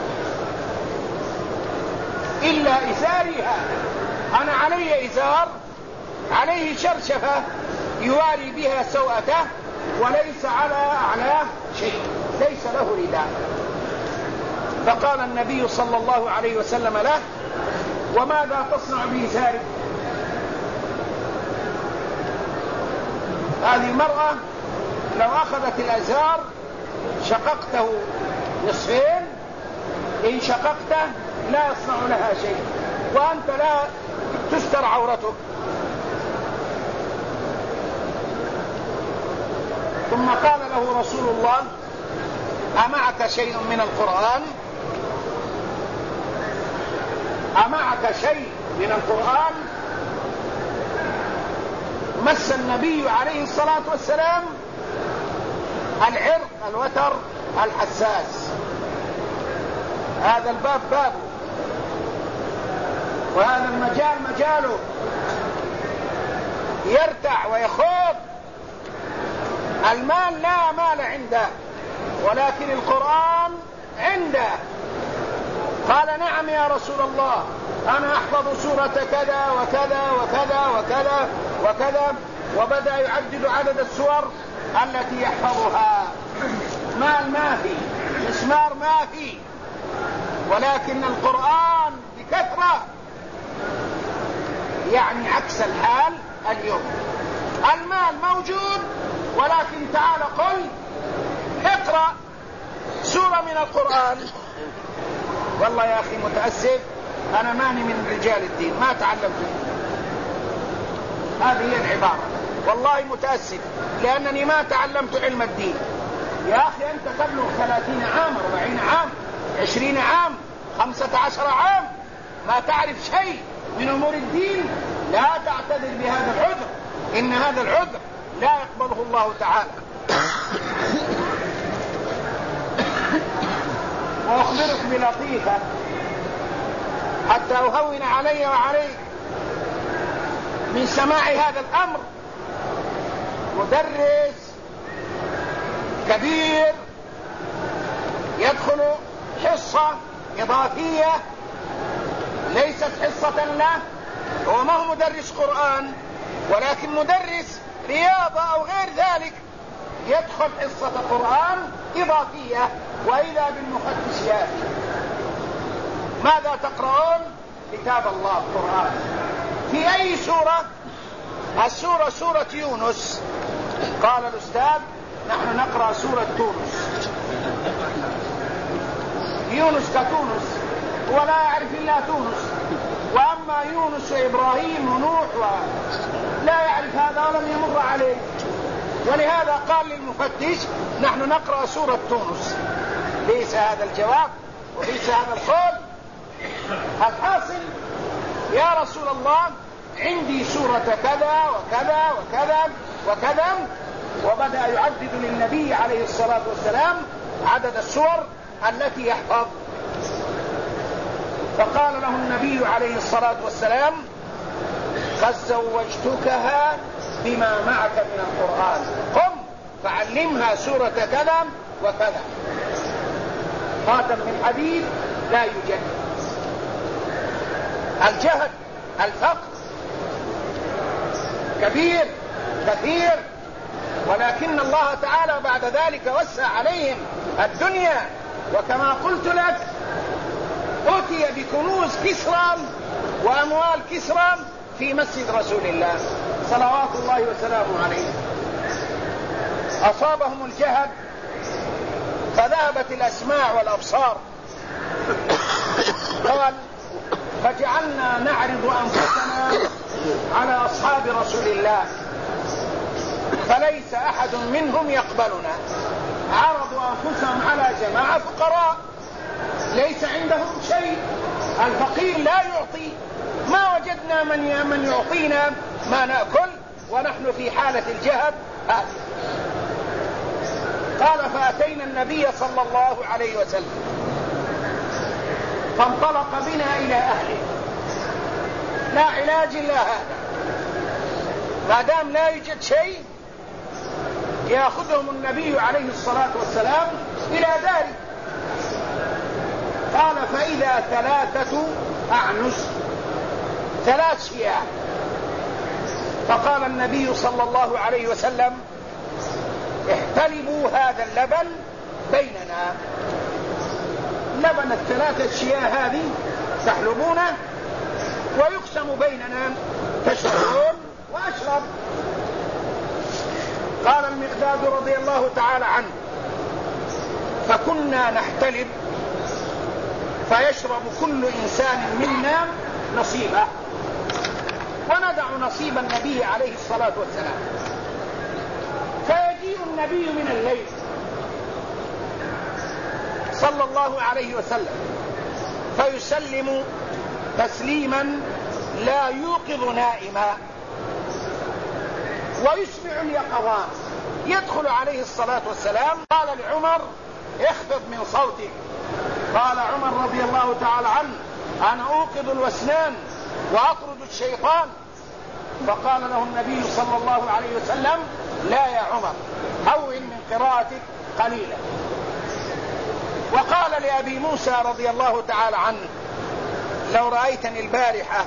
إلا إزاري هذا، أنا علي إزار عليه شرشفة يواري بها سوءته، وليس على أعلاه شيء، ليس له رداء. فقال النبي صلى الله عليه وسلم له: وماذا تصنع بإزارك؟ هذه المرأة لو أخذت الأزار شققته نصفين، إن شققته لا يصنع لها شيء، وأنت لا تستر عورتك. ثم قال له رسول الله: أمعك شيء من القرآن؟ أمعك شيء من القرآن؟ مس النبي عليه الصلاة والسلام العرق الوتر الحساس. هذا الباب بابه، وهذا المجال مجاله، يرتع ويخوض. المال لا مال عنده، ولكن القرآن عنده. قال: نعم يا رسول الله، أنا أحفظ سورة كذا وكذا وكذا وكذا وكذا، وبدأ يعدد عدد السور التي يحفظها. مال ما في، مسمار ما في، ولكن القرآن بكثرة. يعني عكس الحال اليوم، المال موجود، ولكن تعال قل اقرأ سورة من القرآن. والله يا أخي متأسف، أنا ماني من رجال الدين، ما تعلمت. هذه هي العبارة. والله متأسف لأنني ما تعلمت علم الدين. يا أخي أنت تبلغ 30 عام 40 عام 20 عام 15 عام ما تعرف شيء من أمور الدين، لا تعتذر بهذا العذر، إن هذا العذر لا يقبله الله تعالى. وأخبرك بلطيفة حتى أهون علي وعليك من سماع هذا الأمر. مدرس كبير يدخل حصة إضافية ليست حصة له، هو ما هو مدرس قرآن ولكن مدرس رياضة أو غير ذلك، يدخل حصة قرآن إضافية، وإذا بالمفتش يأتي: ماذا تقرؤون؟ كتاب الله القرآن. في أي سورة؟ السورة سورة يونس. قال الأستاذ: نحن نقرأ سورة تونس. يونس كتونس، ولا يعرف إلا تونس. وأما يونس وإبراهيم ونوح لا يعرف هذا ولم يمر عليه. ولهذا قال للمفتش: نحن نقرأ سورة تونس. ليس هذا الجواب وليس هذا القول. الحاصل: يا رسول الله، عندي سورة كذا وكذا وكذا وكذا، وبدأ يعدد للنبي عليه الصلاة والسلام عدد السور التي يحفظ. فقال له النبي عليه الصلاة والسلام: قد زوجتكها بما معك من القرآن، قم فعلمها سورة كذا وكذا. خاتم من حديد لا يوجد. الجهل، الفقر كبير كثير، ولكن الله تعالى بعد ذلك وسع عليهم الدنيا. وكما قلت لك، أتي بكنوز كسرى وأموال كسرى في مسجد رسول الله صلوات الله وسلامه عليه. أصابهم الجهل فذهبت الأسماع والأبصار. قال: فجعلنا نعرض أنفسنا على أصحاب رسول الله فليس أحد منهم يقبلنا. عرضوا أنفسهم على جماعة فقراء ليس عندهم شيء. الفقير لا يعطي، ما وجدنا من يعطينا ما نأكل ونحن في حالة الجهد. قال: فأتينا النبي صلى الله عليه وسلم فانطلق بنا إلى أهله. لا علاج إلا هذا، ما دام لا يوجد شيء يأخذهم النبي عليه الصلاة والسلام إلى داره. قال: فإذا 3 أعنس، 3 شياه. فقال النبي صلى الله عليه وسلم: احتلبوا هذا اللبن بيننا. لبن 3 شياه هذه تحلبونه ويقسم بيننا، تشربون وأشرب. قال المقداد رضي الله تعالى عنه: فكنا نحتلب فيشرب كل إنسان منا نصيبه، وندع نصيب النبي عليه الصلاة والسلام. فيجيء النبي من الليل صلى الله عليه وسلم فيسلم تسليما لا يوقظ نائما ويسمع اليقظان. يدخل عليه الصلاة والسلام قال لعمر اخفض من صوتك. قال عمر رضي الله تعالى عنه أنا أوقظ الوسنان وأطرد الشيطان. فقال له النبي صلى الله عليه وسلم لا يا عمر هون من قراءتك قليلا. وقال لأبي موسى رضي الله تعالى عنه لو رأيتني البارحة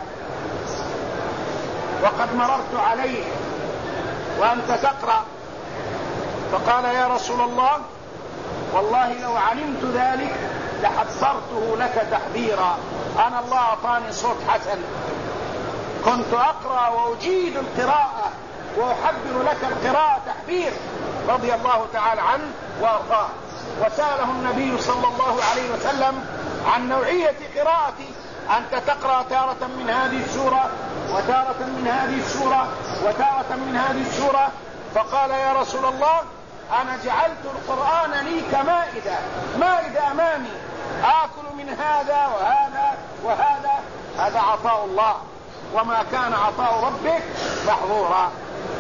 وقد مررت عليه وأنت تقرأ. فقال يا رسول الله والله لو علمت ذلك لحذرته لك تحذيرا. أنا الله أعطاني صوت حسن كنت أقرأ وأجيد القراءة وأحبر لك القراءة تحبير رضي الله تعالى عنه وأرضاه. وسأله النبي صلى الله عليه وسلم عن نوعية قراءتي أنت تقرأ تارة من هذه السورة وتارة من هذه السورة وتارة من هذه السورة. فقال يا رسول الله أنا جعلت القرآن لي مائدة أمامي آكل من هذا وهذا وهذا. هذا عطاء الله وما كان عطاء ربك محظورا.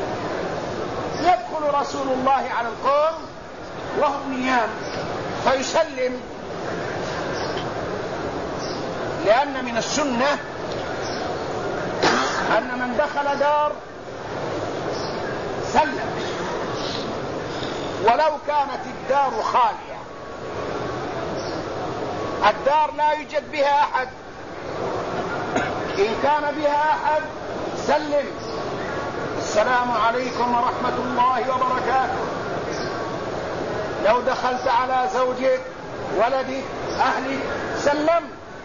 يدخل رسول الله على القوم وهم نيام فيسلم لأن من السنة أن من دخل دار سلم ولو كانت الدار خالية. الدار لا يوجد بها أحد إن كان بها أحد سلم السلام عليكم ورحمة الله وبركاته. لو دخلت على زوجك ولدك أهلك سلم.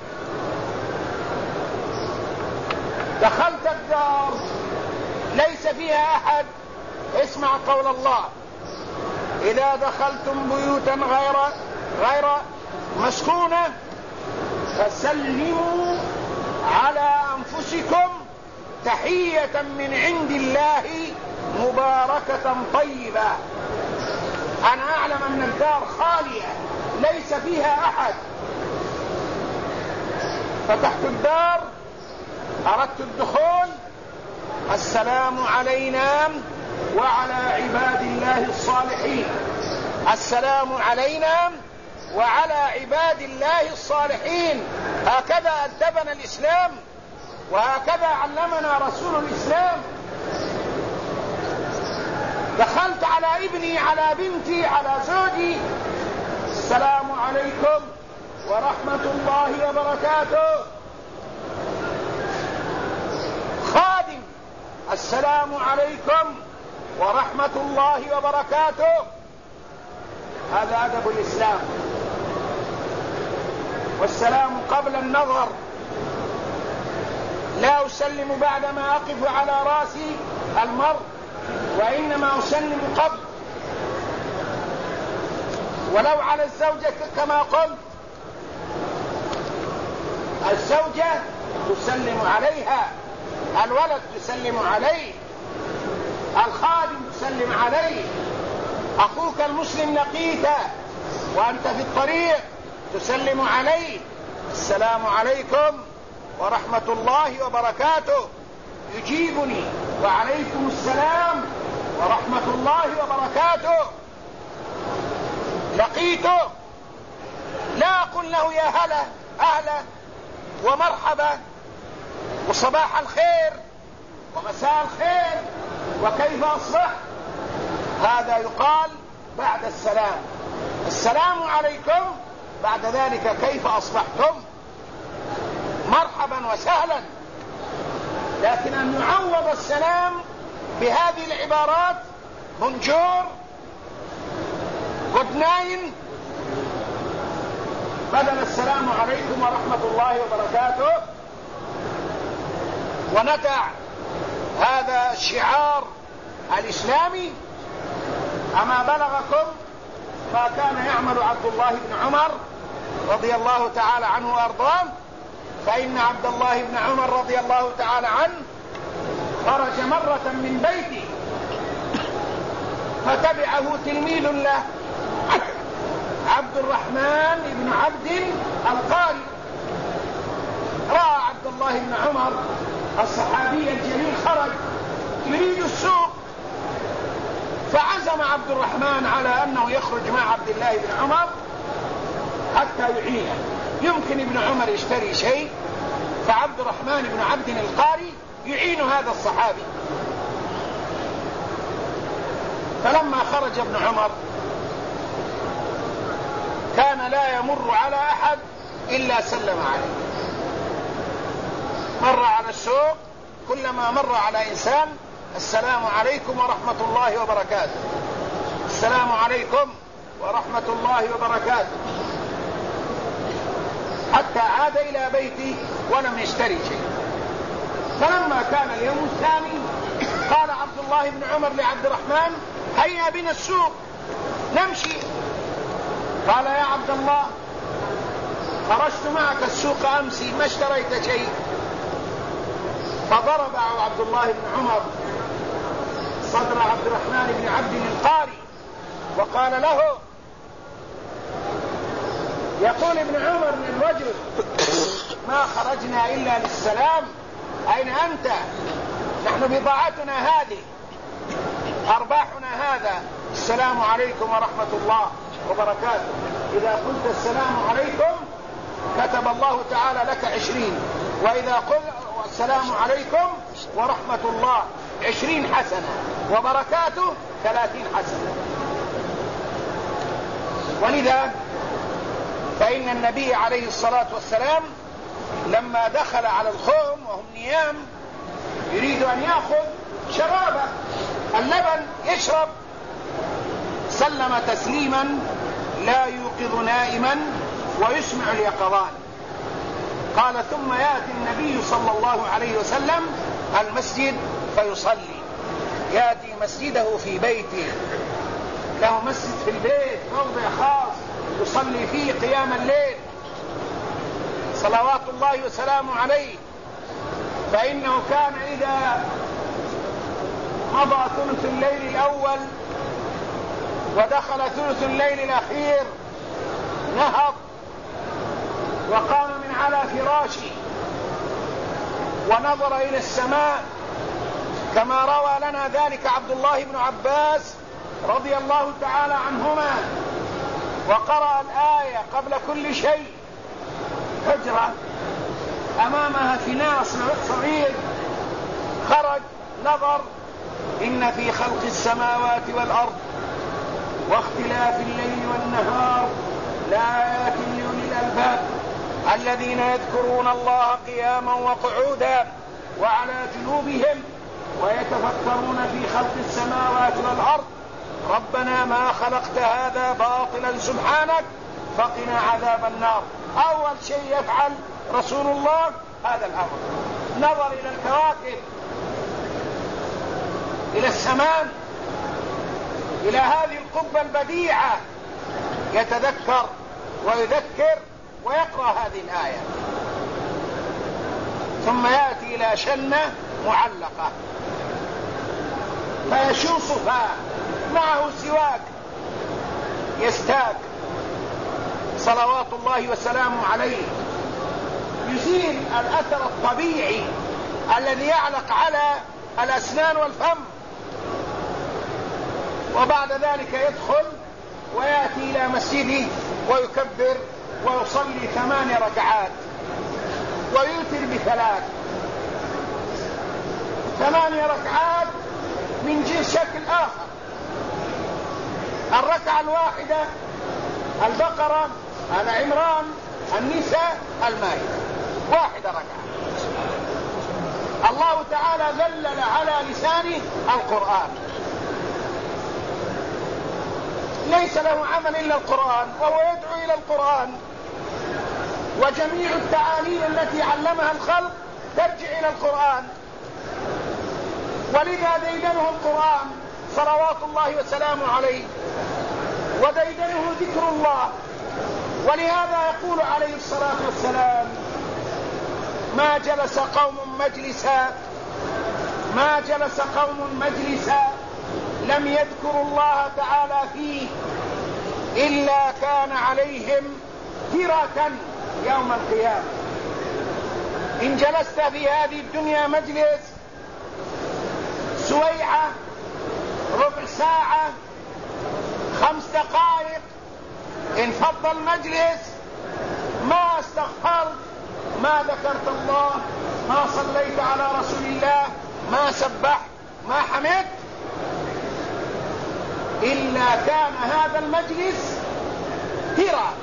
دخلت الدار ليس فيها أحد اسمع قول الله إذا دخلتم بيوتا غير مسكونة فسلموا على أنفسكم تحية من عند الله مباركة طيبة. أنا أعلم أن الدار خالية ليس فيها أحد فتحت الدار أردت الدخول السلام علينا وعلى عباد الله الصالحين. السلام علينا وعلى عباد الله الصالحين. هكذا أدبنا الإسلام وهكذا علمنا رسول الإسلام. دخلت على ابني على بنتي على زوجي السلام عليكم ورحمة الله وبركاته. خادم السلام عليكم ورحمة الله وبركاته. هذا أدب الإسلام. والسلام قبل النظر لا أسلم بعدما أقف على رأسي المرء وإنما أسلم قبل. ولو على الزوجة كما قلت الزوجة تسلم عليها الولد تسلم عليه الخادم تسلم عليه أخوك المسلم لقيته وأنت في الطريق تسلم عليه السلام عليكم ورحمة الله وبركاته. يجيبني وعليكم السلام ورحمة الله وبركاته. لقيته لا أقول له يا هلا أهلا ومرحبا وصباح الخير ومساء الخير وكيف أصبح. هذا يقال بعد السلام. السلام عليكم بعد ذلك كيف أصبحتم مرحبا وسهلا. لكن أن يعوض السلام بهذه العبارات بونجور جود ناين بدل السلام عليكم ورحمة الله وبركاته. وندع هذا الشعار الإسلامي. أما بلغكم ما كان يعمل عبد الله بن عمر رضي الله تعالى عنه وأرضاه. فإن عبد الله بن عمر رضي الله تعالى عنه خرج مرة من بيته فتبعه تلميذ له عبد الرحمن بن عبد القاري. رأى عبد الله بن عمر الصحابي الجليل خرج يريد السوق، فعزم عبد الرحمن على أنه يخرج مع عبد الله بن عمر حتى يعينه، يمكن ابن عمر يشتري شيء، فعبد الرحمن بن عبد القاري يعين هذا الصحابي. فلما خرج ابن عمر كان لا يمر على أحد إلا سلم عليه. مر على السوق، كلما مر على إنسان السلام عليكم ورحمة الله وبركاته، السلام عليكم ورحمة الله وبركاته، حتى عاد إلى بيته ولم يشتري شيء. فلما كان اليوم الثاني قال عبد الله بن عمر لعبد الرحمن: هيا بنا السوق نمشي. قال: يا عبد الله، خرجت معك السوق أمسي ما اشتريت شيء. فضرب عبد الله بن عمر صدر عبد الرحمن بن عبد القاري وقال له، يقول ابن عمر للرجل: ما خرجنا إلا للسلام، أين أنت؟ نحن بضاعتنا هذه، أرباحنا هذا، السلام عليكم ورحمة الله وبركاته. إذا قلت السلام عليكم كتب الله تعالى لك 20، وإذا قلت السلام عليكم ورحمة الله 20 حسنة وبركاته 30 حسنة. ولذا فإن النبي عليه الصلاة والسلام لما دخل على القوم وهم نيام يريد أن يأخذ شرابه اللبن يشرب، سلم تسليما لا يوقظ نائما ويسمع اليقظان. قال: ثم يأتي النبي صلى الله عليه وسلم المسجد فيصلي، يأتي مسجده في بيته، له مسجد في البيت موضع خاص يصلي فيه قيام الليل صلوات الله وسلامه عليه. فإنه كان إذا مضى ثلث الليل الأول ودخل ثلث الليل الأخير نهض وقام من على فراشه ونظر إلى السماء، كما روى لنا ذلك عبد الله بن عباس رضي الله تعالى عنهما، وقرأ الآية قبل كل شيء. حجرة أمامها فناء صغير، خرج نظر: إن في خلق السماوات والأرض واختلاف الليل والنهار لآيات لأولي الألباب الذين يذكرون الله قياما وقعودا وعلى جنوبهم ويتفكرون في خلق السماوات والأرض ربنا ما خلقت هذا باطلا سبحانك فقنا عذاب النار. أول شيء يفعل رسول الله هذا الأمر، نظر إلى الكواكب، إلى السماء، إلى هذه القبة البديعة، يتذكر ويذكر ويقرأ هذه الآية. ثم يأتي إلى شنة معلقة فيشوصها، معه سواك يستاك صلوات الله وسلامه عليه، يزيل الأثر الطبيعي الذي يعلق على الأسنان والفم. وبعد ذلك يدخل ويأتي إلى مسجده ويكبر ويصلي 8 ركعات ويوتر ب3. 8 ركعات من جنس شكل آخر. الركعة الواحدة البقرة، آل عمران، النساء، المائدة، 1 ركعة. الله تعالى ذلل على لسانه القرآن، ليس له عمل إلا القرآن، وهو يدعو إلى القرآن، وجميع التعاليم التي علمها الخلق ترجع إلى القرآن. ولذا ديدنه القرآن صلوات الله وسلامه عليه، وديدنه ذكر الله. ولهذا يقول عليه الصلاة والسلام: ما جلس قوم مجلسا لم يذكروا الله تعالى فيه إلا كان عليهم ترة يوم القيامة. إن جلست في هذه الدنيا مجلس سويعة، ربع ساعة، 5 دقائق، إن فضل مجلس ما استغفرت، ما ذكرت الله، ما صليت على رسول الله، ما سبحت، ما حمدت، إلا كان هذا المجلس ترى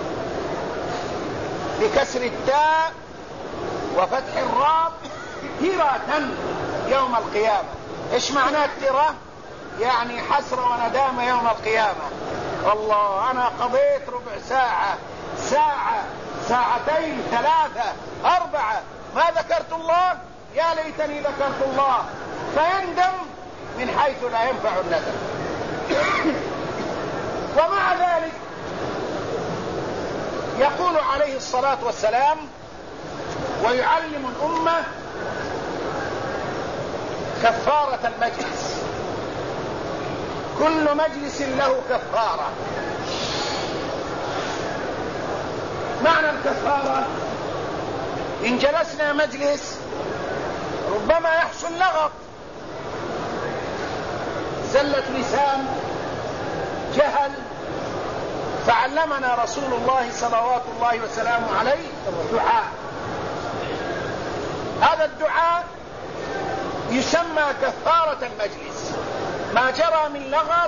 بكسر التاء وفتح الراء ترة يوم القيامة. إيش معنى الترة؟ يعني حسرة وندامة يوم القيامة. والله أنا قضيت ربع ساعة، ساعة، ساعتين، 3، 4 ما ذكرت الله، يا ليتني ذكرت الله، فيندم من حيث لا ينفع الندم. ومع ذلك يقول عليه الصلاة والسلام ويعلم الأمة كفارة المجلس، كل مجلس له كفارة. معنى الكفارة إن جلسنا مجلس ربما يحصل لغط، زلة لسان، جهل، فعلمنا رسول الله صلوات الله وسلامه عليه دعاء. هذا الدعاء يسمى كفارة المجلس، ما جرى من لغط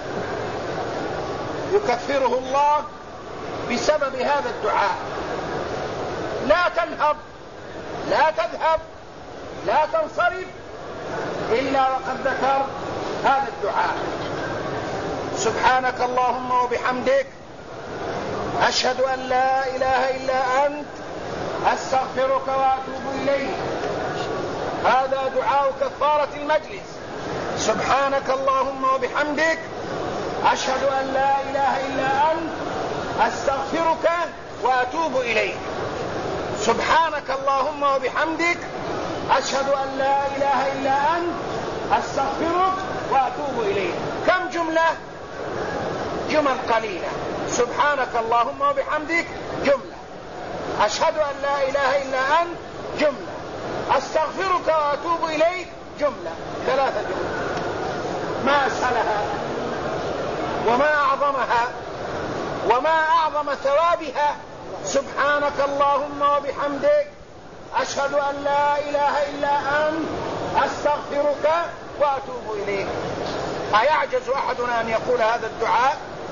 يكفره الله بسبب هذا الدعاء. لا تنهض، لا تذهب، لا تنصرف إلا وقد ذكر هذا الدعاء: سبحانك اللهم وبحمدك، أشهد أن لا إله إلا أنت، أستغفرك وأتوب إليك. هذا دعاء كفارة المجلس: سبحانك اللهم وبحمدك، أشهد أن لا إله إلا أنت، أستغفرك وأتوب إليك. سبحانك اللهم وبحمدك، أشهد أن لا إله إلا أنت، أستغفرك وأتوب إليك. كم جملة؟ جمل قليلة. سبحانك اللهم وبحمدك جملة، أشهد أن لا إله إلا أنت جملة، أستغفرك وأتوب إليك جملة، 3 جمل. ما أسهلها وما أعظمها وما أعظم ثوابها. سبحانك اللهم وبحمدك، أشهد أن لا إله إلا أنت، أستغفرك وأتوب إليك. أيعجز أحدنا أن يقول هذا الدعاء،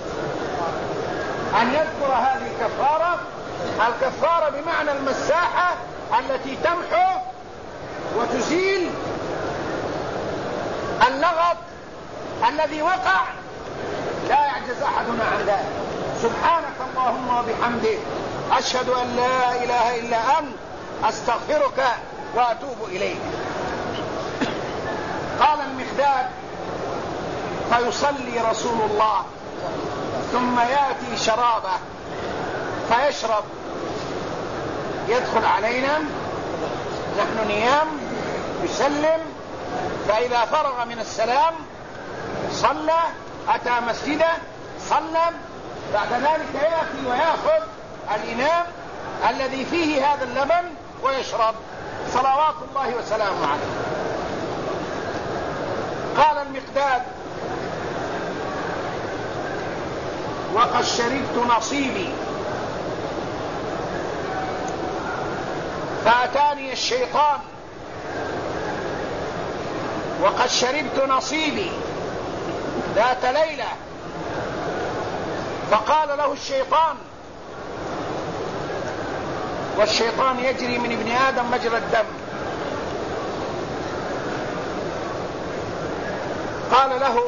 أن يذكر هذه الكفارة؟ الكفارة بمعنى المساحة التي تمحو وتزيل اللغط الذي وقع، لا يعجز أحدنا عن ذلك. سبحانك اللهم وبحمدك، أشهد أن لا إله إلا أنت، أستغفرك وأتوب إليك. قال المقداد: فيصلي رسول الله ثم يأتي شرابه فيشرب، يدخل علينا، نحن نيام، يسلم، فإذا فرغ من السلام صلى، أتى مسجده، صلى، بعد ذلك يأتي ويأخذ الإناء الذي فيه هذا اللبن ويشرب، صلوات الله وسلامه عليه. قال المقداد: وقد شربت نصيبي فأتاني الشيطان، وقد شربت نصيبي ذات ليلة، فقال له الشيطان، والشيطان يجري من ابن آدم مجرى الدم، قال له: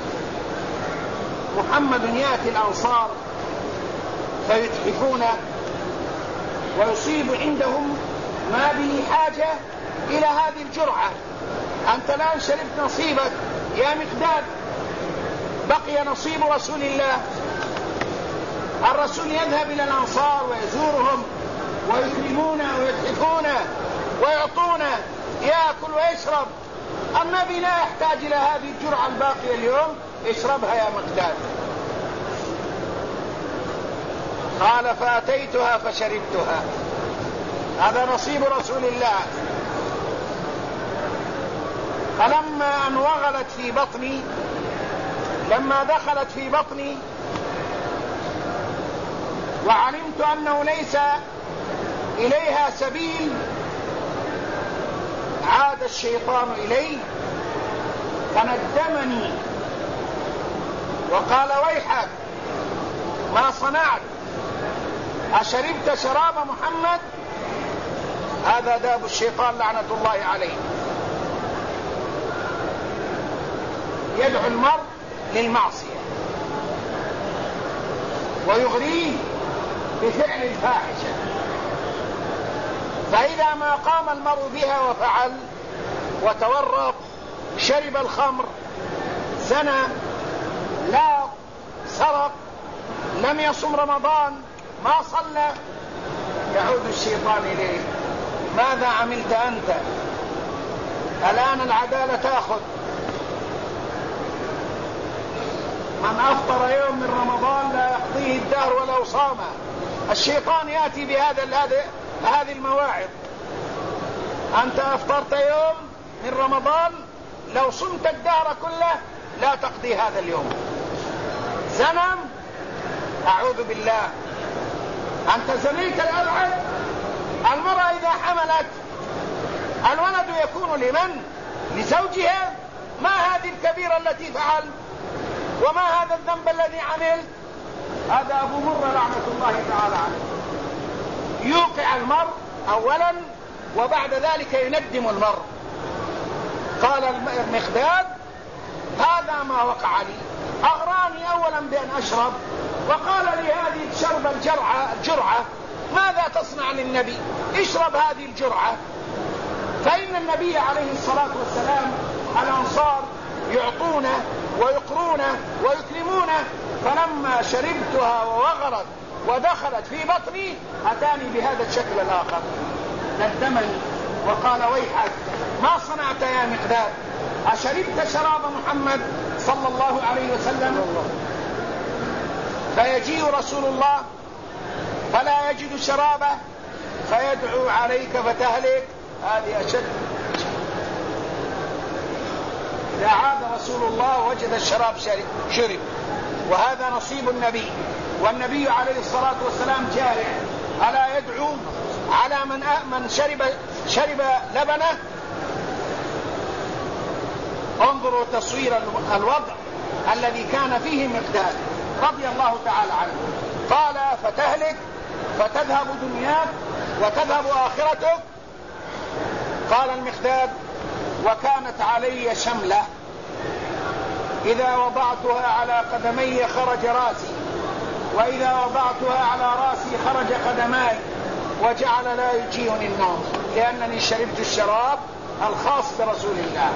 محمد يأتي الأنصار فيتحفون ويصيب عندهم ما به حاجة إلى هذه الجرعة، أنت الآن شربت نصيبك يا مقداد، بقي نصيب رسول الله. الرسول يذهب إلى الأنصار ويزورهم ويكرمونه ويتحفونه ويعطونه، يأكل ويشرب، النبي لا يحتاج إلى هذه الجرعة الباقية اليوم، اشربها يا مقداد. قال فأتيتها فشربتها. هذا نصيب رسول الله. فلما أن وغلت في بطني، لما دخلت في بطني وعلمت أنه ليس إليها سبيل، عاد الشيطان إلي فندمني وقال ويحك ما صنعت، أشربت شراب محمد؟ هذا داب الشيطان لعنة الله عليه، يدعو المرء للمعصية ويغريه بفعل الفاحشة، فإذا ما قام المرء بها وفعل وتورط، شرب الخمر، زنى، لاق، سرق، لم يصم رمضان، ما صلى، يعود الشيطان إليه: ماذا عملت أنت؟ الآن العدالة تأخذ. من أفطر يوم من رمضان لا يقضيه الدهر ولو صام. الشيطان يأتي بهذه المواعظ: أنت أفطرت يوم من رمضان، لو صمت الدهر كله لا تقضي هذا اليوم. زنم، أعوذ بالله، أنت زنيت الأبعد. المرأة إذا حملت الولد يكون لمن؟ لزوجها. ما هذه الكبيرة التي فعل؟ وما هذا الذنب الذي عمل؟ هذا أبو مرة لعنة الله تعالى عليه. يوقع المرء أولا وبعد ذلك يندم المرء. قال المقداد: هذا ما وقع لي، أغراني أولا بأن أشرب، وقال لي هذه تشرب الجرعة، ماذا تصنع للنبي؟ اشرب هذه الجرعة. فإن النبي عليه الصلاة والسلام الأنصار يعطونه ويقرونه ويكرمونه، فلما شربتها ووغرت ودخلت في بطني أتاني بهذا الشكل الآخر، ندمني وقال ويحك ما صنعت يا مقداد؟ أشربت شراب محمد صلى الله عليه وسلم؟ فيجيء رسول الله فلا يجد شرابه فيدعو عليك فتهلك. هذه أشد. إذا عاد رسول الله وجد الشراب شرب، وهذا نصيب النبي. والنبي عليه الصلاة والسلام جارع، ألا يدعو على من شرب لبنه؟ انظروا تصوير الوضع الذي كان فيه مقداد رضي الله تعالى عنه. قال فتهلك، فتذهب دنياك وتذهب آخرتك. قال المقداد: وكانت علي شملة إذا وضعتها على قدمي خرج راسي، وإذا وضعتها على راسي خرج قدماي، وجعل لا يجيئني النوم، لأنني شربت الشراب الخاص برسول الله.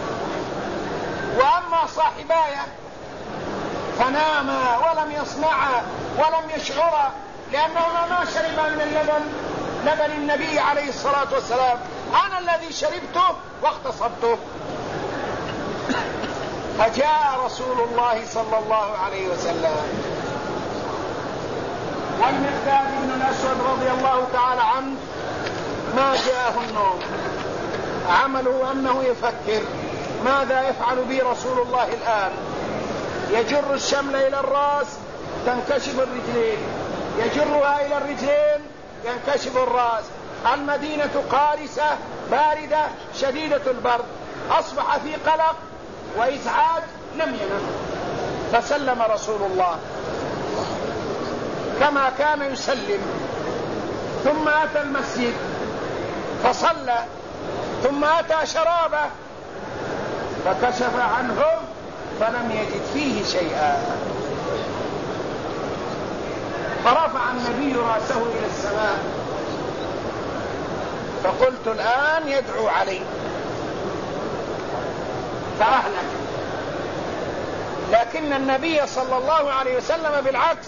وأما صاحباي فناما ولم يصنعا ولم يشعرا، لأنهما ما شربا من لبن النبي عليه الصلاة والسلام. أنا الذي شربته واغتصبته. فجاء رسول الله صلى الله عليه وسلم، والمقداد بن الأسود رضي الله تعالى عنه ما جاءه النوم، عمله أنه يفكر: ماذا يفعل بي رسول الله الآن؟ يجر الشمل إلى الرأس تنكشف الرجلين، يجرها إلى الرجلين ينكشف الرأس. المدينة قارسة باردة شديدة البرد، أصبح في قلق وإزعاج، لم ينم. فسلم رسول الله كما كان يسلم، ثم أتى المسجد فصلى، ثم أتى شرابه فكشف عنه فلم يجد فيه شيئا. فرفع النبي رأسه إلى السماء، فقلت الآن يدعو علي فأهلك. لكن النبي صلى الله عليه وسلم بالعكس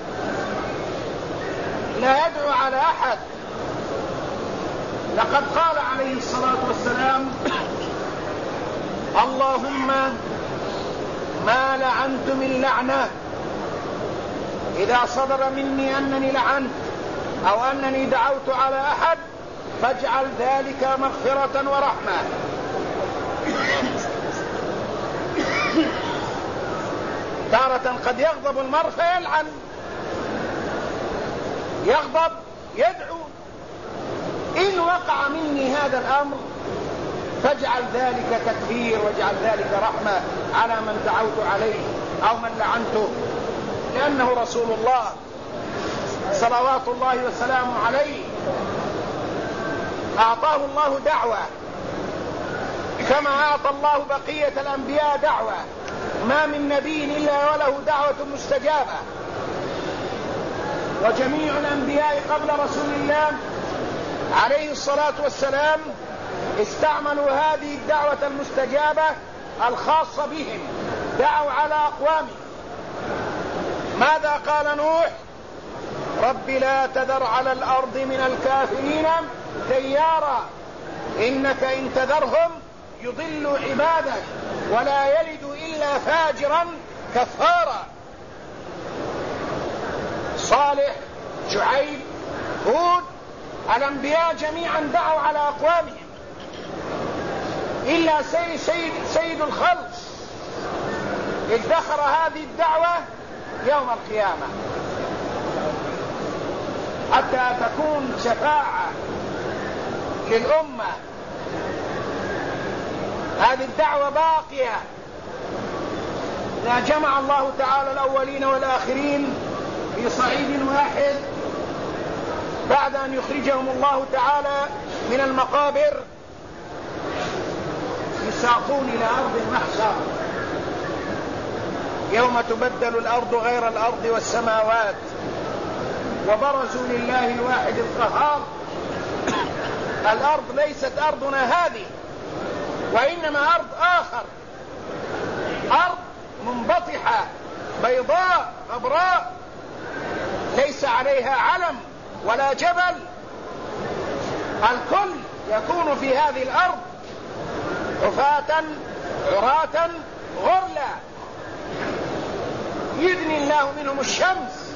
لا يدعو على أحد. لقد قال عليه الصلاة والسلام: اللهم ما لعنت من لعنة إذا صدر مني أنني لعنت أو أنني دعوت على أحد فاجعل ذلك مغفرة ورحمة. تارة قد يغضب المرء فيلعن، يغضب يدعو. إن وقع مني هذا الأمر فاجعل ذلك تكفير واجعل ذلك رحمة على من دعوت عليه أو من لعنته، لأنه رسول الله صلوات الله وسلامه عليه أعطاه الله دعوة كما أعطى الله بقية الأنبياء دعوة. ما من نبي إلا وله دعوة مستجابة، وجميع الأنبياء قبل رسول الله عليه الصلاة والسلام استعملوا هذه الدعوة المستجابة الخاصة بهم، دعوا على أقوامهم. ماذا قال نوح؟ رب لا تذر على الأرض من الكافرين ديارا إنك إن تذرهم يضلوا عبادك ولا يلدوا إلا فاجرا كفارا. صالح، شعيب، هود، الأنبياء جميعا دعوا على أقوامهم إلا سيد الخلق ادخر هذه الدعوة يوم القيامة حتى تكون شفاعة للأمة. هذه الدعوة باقية لا جمع الله تعالى الأولين والآخرين في صعيد واحد بعد أن يخرجهم الله تعالى من المقابر، يساقون إلى أرض المحشر يوم تبدل الأرض غير الأرض والسماوات وبرزوا لله الواحد القهار. الأرض ليست أرضنا هذه، وإنما أرض آخر، أرض منبطحة بيضاء غبراء ليس عليها علم ولا جبل. الكل يكون في هذه الأرض حفاة عراة غرلا، يدني الله منهم الشمس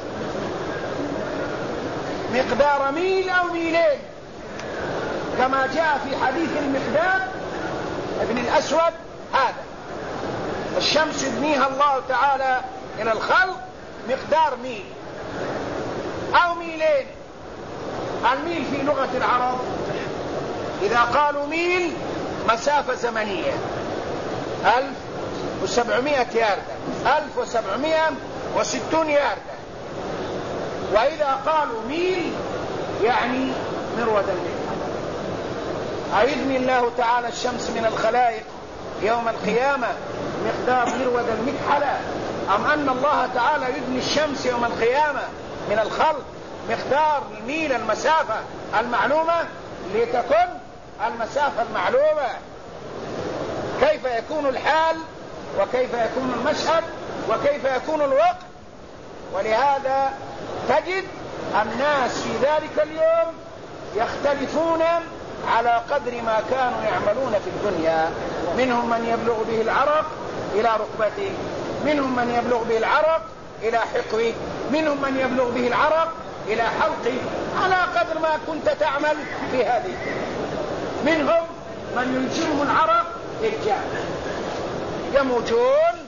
مقدار ميل أو ميلين، كما جاء في حديث المقداد ابن الأسود هذا. الشمس يدنيها الله تعالى إلى الخلق مقدار ميل أو ميلين. الميل في لغة العرب إذا قالوا ميل مسافة زمنية 1700 ياردة، 1760 ياردة. وإذا قالوا ميل يعني مرود الميل. أيدني الله تعالى الشمس من الخلائق يوم القيامة مقدار مرود المكحلة، أم أن الله تعالى يدني الشمس يوم القيامة من الخلق مقدار الميل المسافة المعلومة لتكن المسافة المعلومة؟ كيف يكون الحال وكيف يكون المشهد وكيف يكون الوقت؟ ولهذا تجد الناس في ذلك اليوم يختلفون على قدر ما كانوا يعملون في الدنيا. منهم من يبلغ به العرق إلى ركبته، منهم من يبلغ به العرق إلى حقوه، منهم من يبلغ به العرق إلى حلقه، على قدر ما كنت تعمل في هذه. منهم من ينشرهم العرق إرجاء، يموجون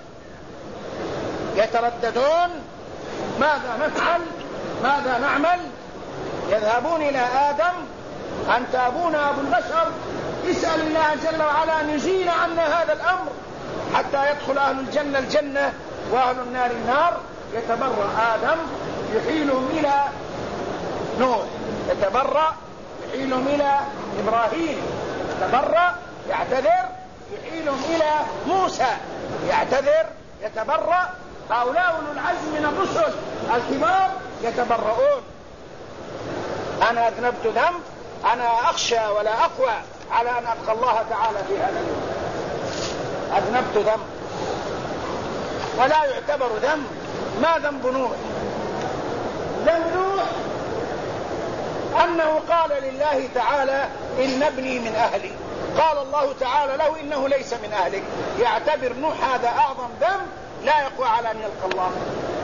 يترددون ماذا نفعل ماذا نعمل. يذهبون إلى آدم أنت أبونا أبو البشر، اسأل الله جل وعلا أن يزيل عنا هذا الأمر حتى يدخل أهل الجنة الجنة وأهل النار النار. يتبرأ آدم يحيلهم إلى نوح، يتبرأ يحيلهم إلى إبراهيم، يتبرأ يعتذر يحيلهم إلى موسى، يعتذر يتبرأ. هؤلاء أولو العزم من الرسل الكبار يتبرؤون. أنا أذنبت ذنب، أنا أخشى ولا أقوى على أن ألقى الله تعالى في هذا اليوم. أذنبت ذنب ولا يعتبر ذنب. ما ذنب نوح؟ ذنب نوح أنه قال لله تعالى إن ابني من أهلي. قال الله تعالى له إنه ليس من أهلك. يعتبر نوح هذا أعظم ذنب لا يقوى على أن يلقى الله،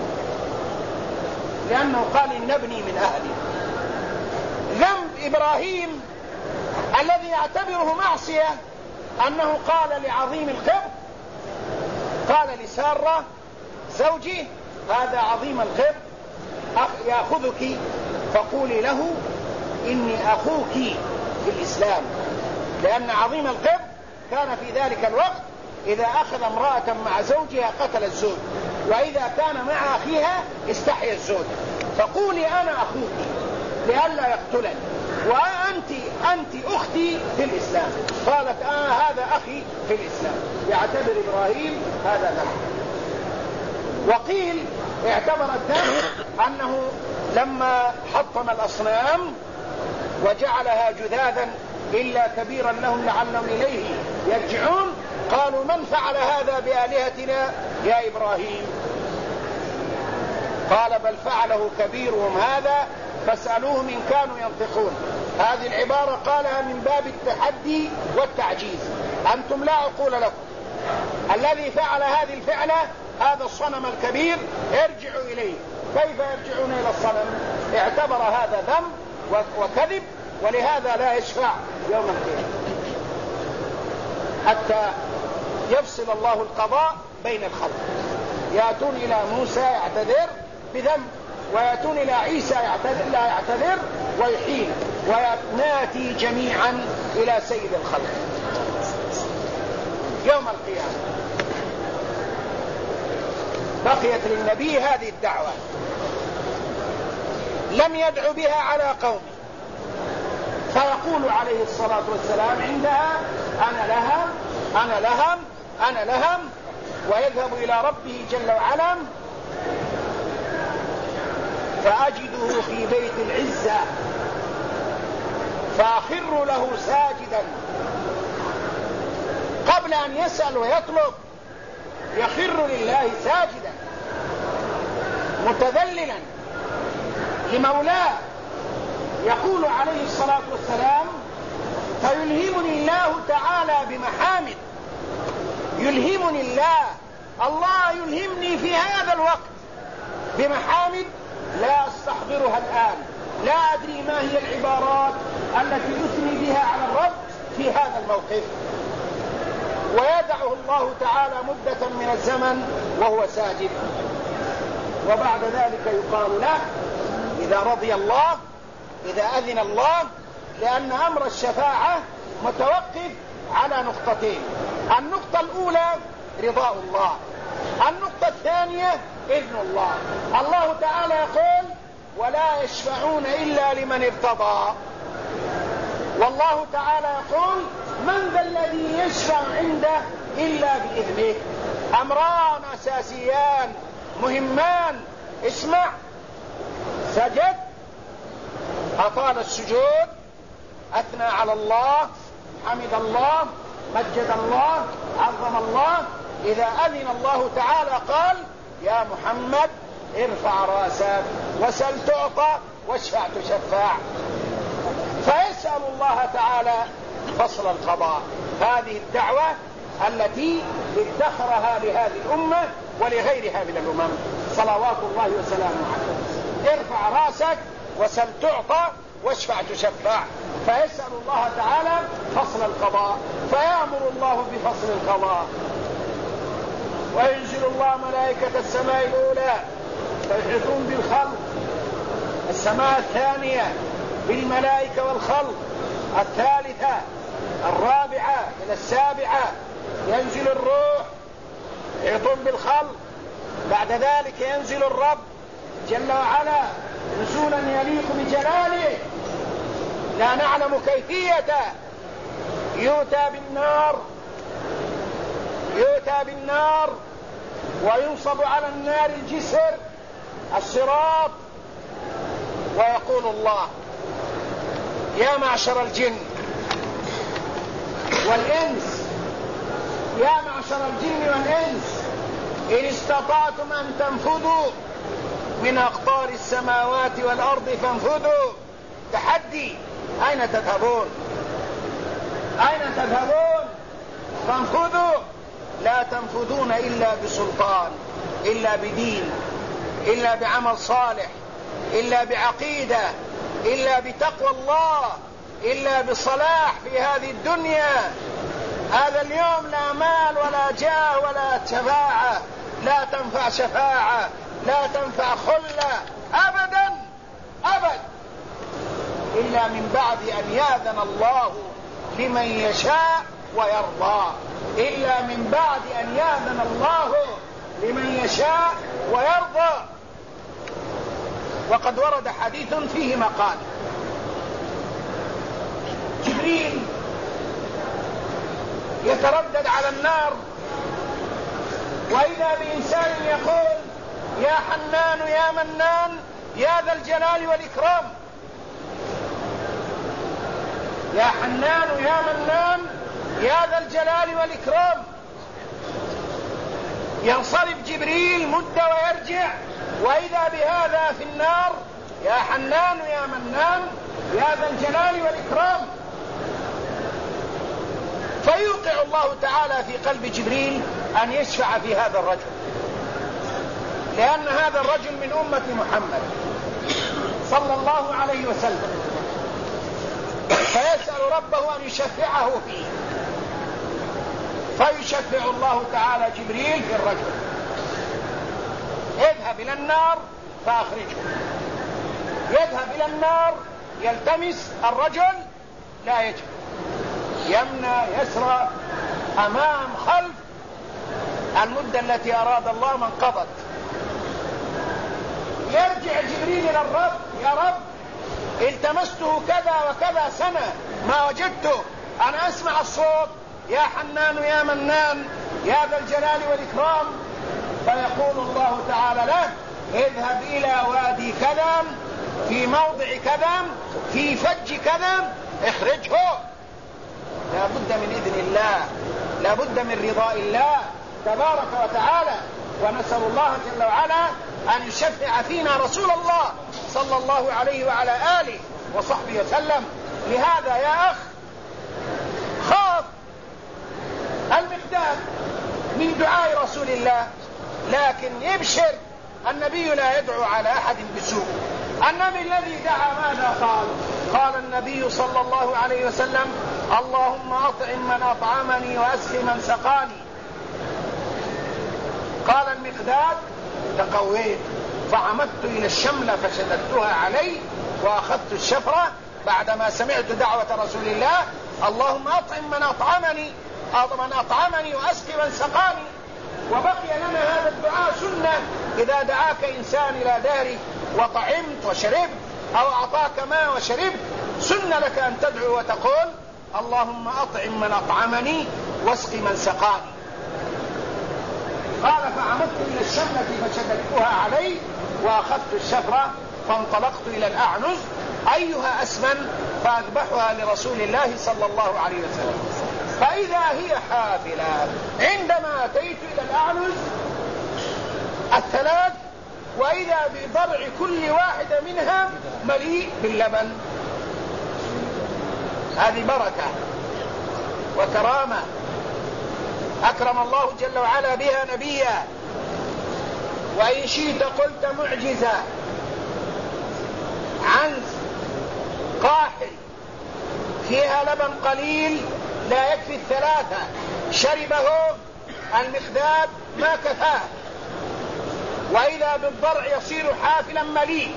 لأنه قال إن ابني من أهلي. ذنب إبراهيم الذي يعتبره معصية أنه قال لعظيم القبط، قال لسارة زوجي هذا عظيم القبط يأخذك فقولي له إني أخوك في الإسلام، لأن عظيم القبط كان في ذلك الوقت إذا أخذ امرأة مع زوجها قتل الزوج، وإذا كان مع أخيها استحيا الزوج، فقولي أنا أخوك لئلا يقتلني وأنت أختي في الإسلام. قالت هذا أخي في الإسلام. يعتبر إبراهيم هذا ذنب. وقيل اعتبر الذنب أنه لما حطم الأصنام وجعلها جذاذا إلا كبيرا لهم لعلهم إليه يرجعون، قالوا من فعل هذا بآلهتنا يا إبراهيم؟ قال بل فعله كبيرهم هذا فاسألوهم إن كانوا ينطقون. هذه العبارة قالها من باب التحدي والتعجيز. أنتم لا عقول لكم، الذي فعل هذه الفعلة هذا الصنم الكبير ارجعوا إليه. كيف يرجعون إلى الصنم؟ اعتبر هذا ذنب وكذب، ولهذا لا يشفع يوم القيامة حتى يفصل الله القضاء بين الخلق. يأتون إلى موسى يعتذر بذنب، ويأتون إلى عيسى لا يعتذر ويحين، وناتي جميعا إلى سيد الخلق يوم القيامة. بقيت للنبي هذه الدعوة لم يدعو بها على قومه، فيقول عليه الصلاة والسلام عندها أنا لهم أنا لهم أنا لهم، ويذهب إلى ربه جل وعلا فأجده في بيت العزة فأخر له ساجدا. قبل أن يسأل ويطلب يخر لله ساجدا متذللا لمولاه. يقول عليه الصلاة والسلام فيلهمني الله تعالى بمحامد، يلهمني الله يلهمني في هذا الوقت بمحامد لا استحضرها الآن، لا أدري ما هي العبارات التي يثني بها على الرب في هذا الموقف. ويدعه الله تعالى مدة من الزمن وهو ساجد، وبعد ذلك يقال له إذا رضي الله إذا أذن الله، لأن أمر الشفاعة متوقف على نقطتين: النقطة الأولى رضاء الله، النقطة الثانية إذن الله. الله تعالى يقول ولا يشفعون إلا لمن ارتضى، والله تعالى يقول من ذا الذي يشفع عنده إلا بإذنه. أمران أساسيان مهمان. اسمع، سجد أطال السجود، أثنى على الله، حمد الله، مجد الله، عظم الله. إذا أذن الله تعالى قال يا محمد ارفع رأسك وسل تعطى واشفع تشفع، فيسأل الله تعالى فصل القضاء. هذه الدعوة التي ادخرها لهذه الأمة ولغيرها من الأمم صلوات الله وسلامه عليه. ارفع رأسك وسل تعطى واشفع تشفع، فيسأل الله تعالى فصل القضاء، فيأمر الله بفصل القضاء. وينزل الله ملائكة السماء الأولى فيحيطون بالخلق، السماء الثانية بالملائكة والخلق، الثالثة الرابعة إلى السابعة ينزل الروح يحيطون بالخلق. بعد ذلك ينزل الرب جل وعلا نزولا يليق بجلاله لا نعلم كيفيته. يؤتى بالنار وينصب على النار الجسر الصراط، ويقول الله يا معشر الجن والإنس، يا معشر الجن والإنس إن استطعتم أن تنفذوا من أقطار السماوات والأرض فانفذوا. تحدي، أين تذهبون؟ أين تذهبون؟ فانفذوا. لا تنفذون إلا بسلطان، إلا بدين، إلا بعمل صالح، إلا بعقيدة، إلا بتقوى الله، إلا بصلاح في هذه الدنيا. هذا اليوم لا مال ولا جاه ولا شفاعة، لا تنفع شفاعة، لا تنفع خلة أبدا أبدا، إلا من بعد أن يأذن الله لمن يشاء ويرضى، إلا من بعد أن يأذن الله لمن يشاء ويرضى. وقد ورد حديث فيه مقال. جبريل يتردد على النار، وإذا بإنسان يقول: يا حنان يا منان يا ذا الجلال والإكرام، يا حنان يا منان يا ذا الجلال والإكرام. ينصرف جبريل مدة ويرجع، وإذا بهذا في النار: يا حنان يا منان يا ذا الجلال والإكرام. فيوقع الله تعالى في قلب جبريل أن يشفع في هذا الرجل، لأن هذا الرجل من أمة محمد صلى الله عليه وسلم، فيسأل ربه أن يشفعه فيه. فيشفع الله تعالى جبريل في الرجل: اذهب إلى النار فأخرجه. يذهب إلى النار يلتمس الرجل، لا يجد، يمنى يسرى أمام خلف. المدة التي أراد الله من قضت. يرجع جبريل إلى الرب: يا رب، التمسته كذا وكذا سنة ما وجدته، أنا أسمع الصوت: يا حنان يا منان يا ذا الجلال والإكرام. فيقول الله تعالى له: اذهب إلى وادي كذا في موضع كذا في فج كذا، اخرجه. لا بد من إذن الله، لا بد من رضاء الله تبارك وتعالى. ونسأل الله جل وعلا أن يشفع فينا رسول الله صلى الله عليه وعلى آله وصحبه وسلم. لهذا يا أخ، خاف المقداد من دعاء رسول الله، لكن يبشر، النبي لا يدعو على أحد بسوء. النبي الذي دعا ماذا قال؟ قال النبي صلى الله عليه وسلم: اللهم أطعم من أطعمني وأسق من سقاني. قال المقداد: تقويت فعمدت إلى الشملة فشددتها عليه وأخذت الشفرة بعدما سمعت دعوة رسول الله: اللهم أطعم من أطعمني وأسق من سقاني. وبقي لنا هذا الدعاء سنة: إذا دعاك إنسان إلى داره وطعمت وشربت، أو أعطاك ماء وشربت، سنة لك أن تدعو وتقول: اللهم أطعم من أطعمني واسق من سقاني. قال: فعمدت إلى الشملة فشددتها عليه وأخذت الشفرة فانطلقت إلى الأعنز أيها أسمن فأذبحها لرسول الله صلى الله عليه وسلم. فإذا هي حافلة. عندما أتيت إلى الأعنز الثلاث، وإذا بضرع كل واحدة منها مليء باللبن. هذه بركة وكرامة أكرم الله جل وعلا بها نبيا. وإن شئت قلت معجزة. عنز قاحل فيها لبن قليل لا يكفي الثلاثة، شربه المقداد ما كفاه. وإذا بالضرع يصير حافلا مليء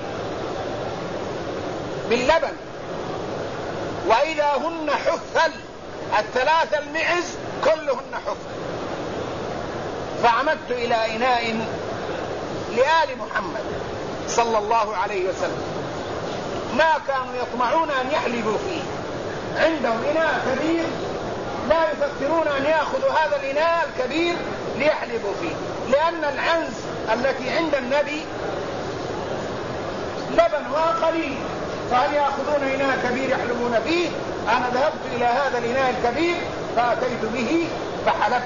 باللبن. وإذا هن حفل، الثلاثة المعز كلهن حفل. فعمدت إلى إناء لآل محمد صلى الله عليه وسلم ما كانوا يطمعون أن يحلبوا فيه. عندهم إناء كبير لا يفكرون أن يأخذوا هذا الإناء الكبير ليحلبوا فيه، لأن العنز التي عند النبي لبنها قليل، فهل يأخذون إناء كبير يحلبون فيه؟ أنا ذهبت إلى هذا الإناء الكبير فأتيت به فحلبت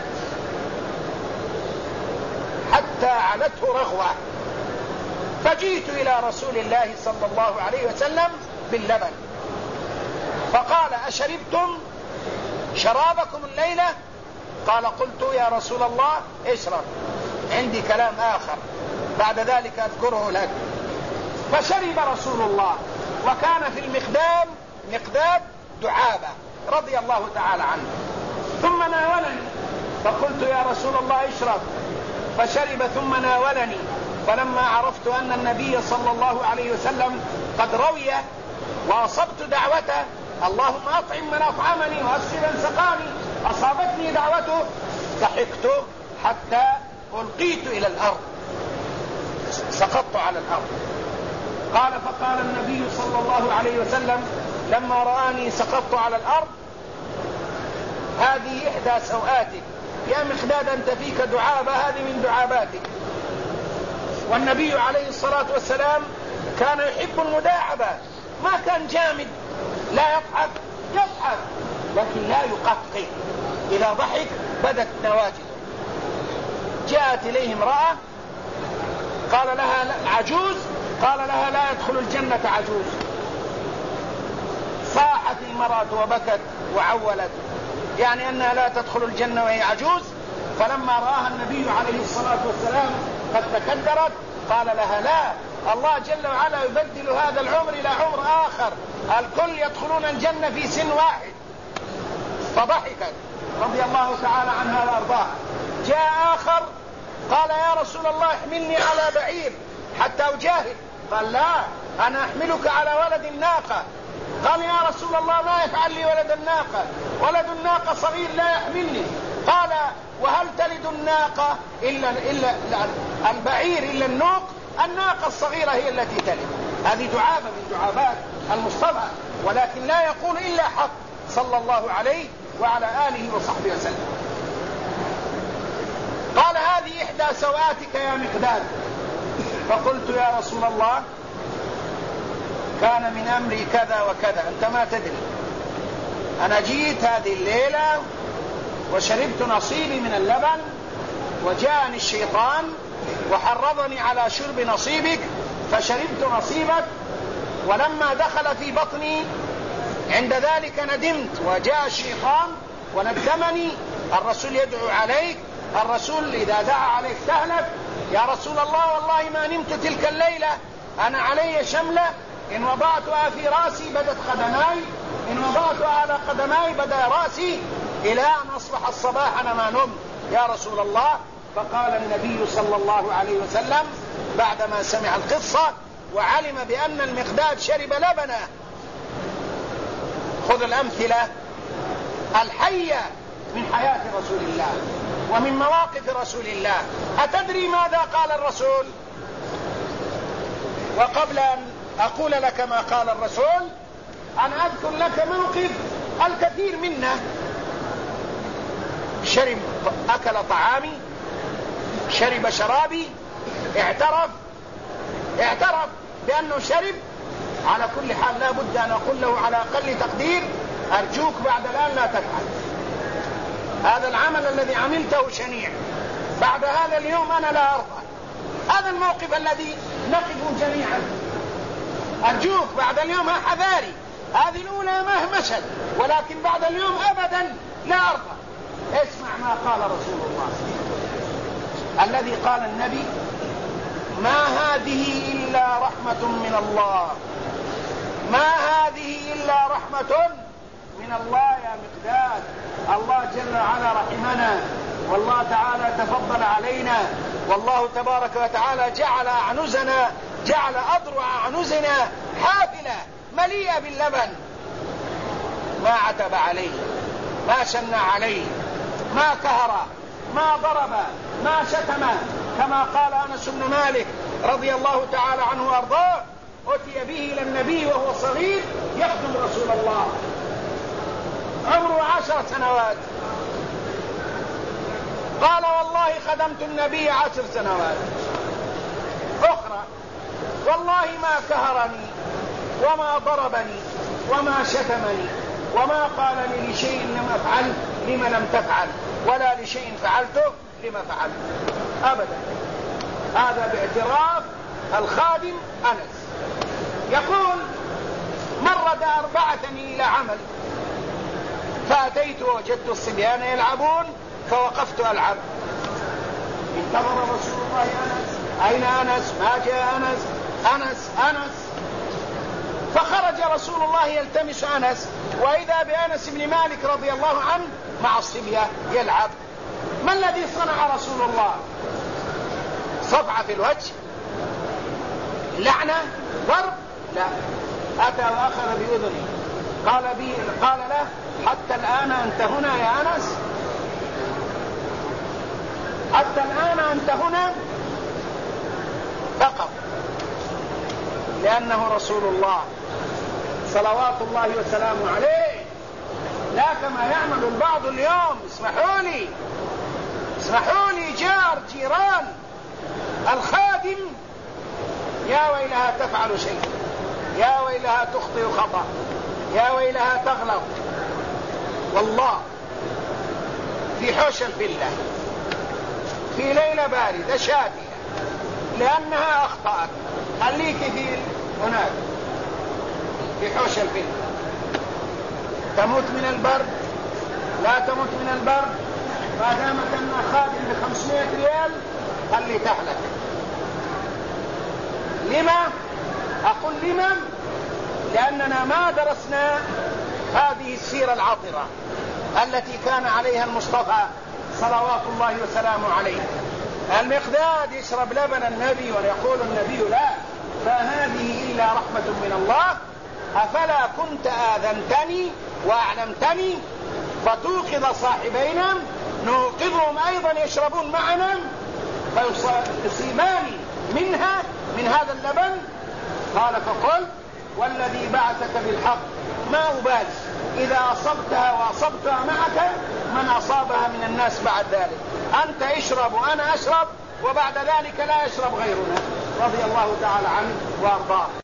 حتى علته رغوة. فجئت إلى رسول الله صلى الله عليه وسلم باللبن، فقال: أشربتم؟ شرابكم الليلة؟ قال قلت يا رسول الله اشرب، عندي كلام آخر بعد ذلك أذكره لك. فشرب رسول الله، وكان في مقداد دعابة رضي الله تعالى عنه. ثم ناولني فقلت يا رسول الله اشرب، فشرب ثم ناولني. فلما عرفت أن النبي صلى الله عليه وسلم قد روي وأصبت دعوته، اللهم أطعم من أطعمني وأسقي من سقاني، أصابتني دعوته، ضحكت حتى ألقيت إلى الأرض، سقطت على الأرض. قال فقال النبي صلى الله عليه وسلم لما رآني سقطت على الأرض: هذه إحدى سوآتك يا مقداد، أنت فيك دعابة، هذه من دعاباتك. والنبي عليه الصلاة والسلام كان يحب المداعبة، ما كان جامد، لا يضحك لكن لا يقهقه، إذا ضحك بدت نواجذه. جاءت إليه امرأة قال لها عجوز، قال لها لا يدخل الجنة عجوز. صاحت المرأة وبكت وعولت، يعني أنها لا تدخل الجنة وهي عجوز. فلما رآها النبي عليه الصلاة والسلام قد تكدرت قال لها لا، الله جل وعلا يبدل هذا العمر إلى عمر آخر، الكل يدخلون الجنة في سن واحد. فضحكت رضي الله تعالى عنها وأرضاها. جاء آخر قال يا رسول الله احملني على بعير حتى أجاهد، قال لا، أنا أحملك على ولد الناقة. قال يا رسول الله ما يفعل لي ولد الناقة، ولد الناقة صغير لا يحملني. قال وهل تلد الناقة إلا البعير إلا النوق؟ الناقة الصغيرة هي التي تلد. هذه دعابة من دعابات المصطفى، ولكن لا يقول إلا حق صلى الله عليه وعلى آله وصحبه وسلم. قال هذه إحدى سوآتك يا مقداد. فقلت يا رسول الله كان من أمري كذا وكذا، أنت ما تدري، أنا جيت هذه الليلة وشربت نصيبي من اللبن، وجاءني الشيطان وحرضني على شرب نصيبك، فشربت نصيبك، ولما دخل في بطني عند ذلك ندمت، وجاء الشيطان وندمني. الرسول يدعو عليك، الرسول إذا دعا عليك تهلك. يا رسول الله والله ما نمت تلك الليلة، أنا علي شملة، إن وضعتها في رأسي بدت قدماي، إن وضعتها على قدماي بدا رأسي، إلى أن أصبح الصباح أنا ما نمت يا رسول الله. فقال النبي صلى الله عليه وسلم بعدما سمع القصة وعلم بأن المقداد شرب لبنه: خذ الأمثلة الحية من حياة رسول الله ومن مواقف رسول الله. أتدري ماذا قال الرسول؟ وقبل أن أقول لك ما قال الرسول أنا أذكر لك موقف الكثير منا. شرب، أكل طعامي، شرب شرابي، اعترف بأنه شرب. على كل حال لا بد أن أقول له على أقل تقدير: أرجوك بعد الآن لا تفعل هذا العمل الذي عملته شنيع، بعد هذا اليوم أنا لا أرضى. هذا الموقف الذي نقف جميعا، أرجوك بعد اليوم حذاري، هذه الأولى مهمشا، ولكن بعد اليوم أبدا لا أرضى. اسمع ما قال رسول الله الذي قال النبي: ما هذه إلا رحمة من الله، ما هذه إلا رحمة من الله يا مقداد. الله جل وعلا رحمنا، والله تعالى تفضل علينا، والله تبارك وتعالى جعل أضرع أعنزنا حافلة مليئة باللبن. ما عتب عليه، ما شن عليه، ما كهر، ما ضرب، ما شتم، كما قال أنس بن مالك رضي الله تعالى عنه وأرضاه: أتي به إلى النبي وهو صغير يخدم رسول الله، عمره 10 سنوات. قال: والله خدمت النبي 10 سنوات أخرى، والله ما كهرني وما ضربني وما شتمني وما قال لي لشيء لم أفعل لما لم تفعل، ولا لشيء فعلته لما فعلت، أبدا. هذا باعتراف الخادم أنس. يقول: مرة بعثني إلى عمل، فأتيت ووجدت الصبيان يلعبون فوقفت ألعب. انتظر رسول الله أنس. أين أنس؟ ما جاء أنس. أنس. فخرج رسول الله يلتمس أنس، وإذا بأنس بن مالك رضي الله عنه مع الصبية يلعب. ما الذي صنع رسول الله؟ صفعة في الوجه؟ لعنة؟ ضرب؟ لا. أتى وأخذ بأذنه قال له: حتى الآن أنت هنا يا أنس؟ حتى الآن أنت هنا؟ فقط، لأنه رسول الله صلوات الله وسلامه عليه، لا كما يعمل البعض اليوم. اسمحوا لي جيران الخادم، يا ويلها تفعل شيء، يا ويلها تخطئ خطأ، يا ويلها تغلط. والله في حوش الفلة في ليلة باردة شاتية لأنها أخطأت، خليك في هناك في حوش الفلة. تموت من البرد؟ لا تموت من البرد، ما دامت أنها خادم ب500 ريال خلي تحلك. لما؟ أقول لما؟ لأننا ما درسنا هذه السيرة العطرة التي كان عليها المصطفى صلوات الله وسلامه عليه. المقداد يشرب لبن النبي ويقول النبي لا، فهذه إلا رحمة من الله. أفلا كنت آذنتني وأعلمتني فتوقظ صاحبينا نوقظهم أيضا يشربون معنا فيصيبان من هذا اللبن؟ قال: فقل والذي بعثك بالحق ما أبالي إذا أصبتها وأصبتها معك من أصابها من الناس بعد ذلك. أنت اشرب وأنا أشرب، وبعد ذلك لا يشرب غيرنا، رضي الله تعالى عنه وأرضاه.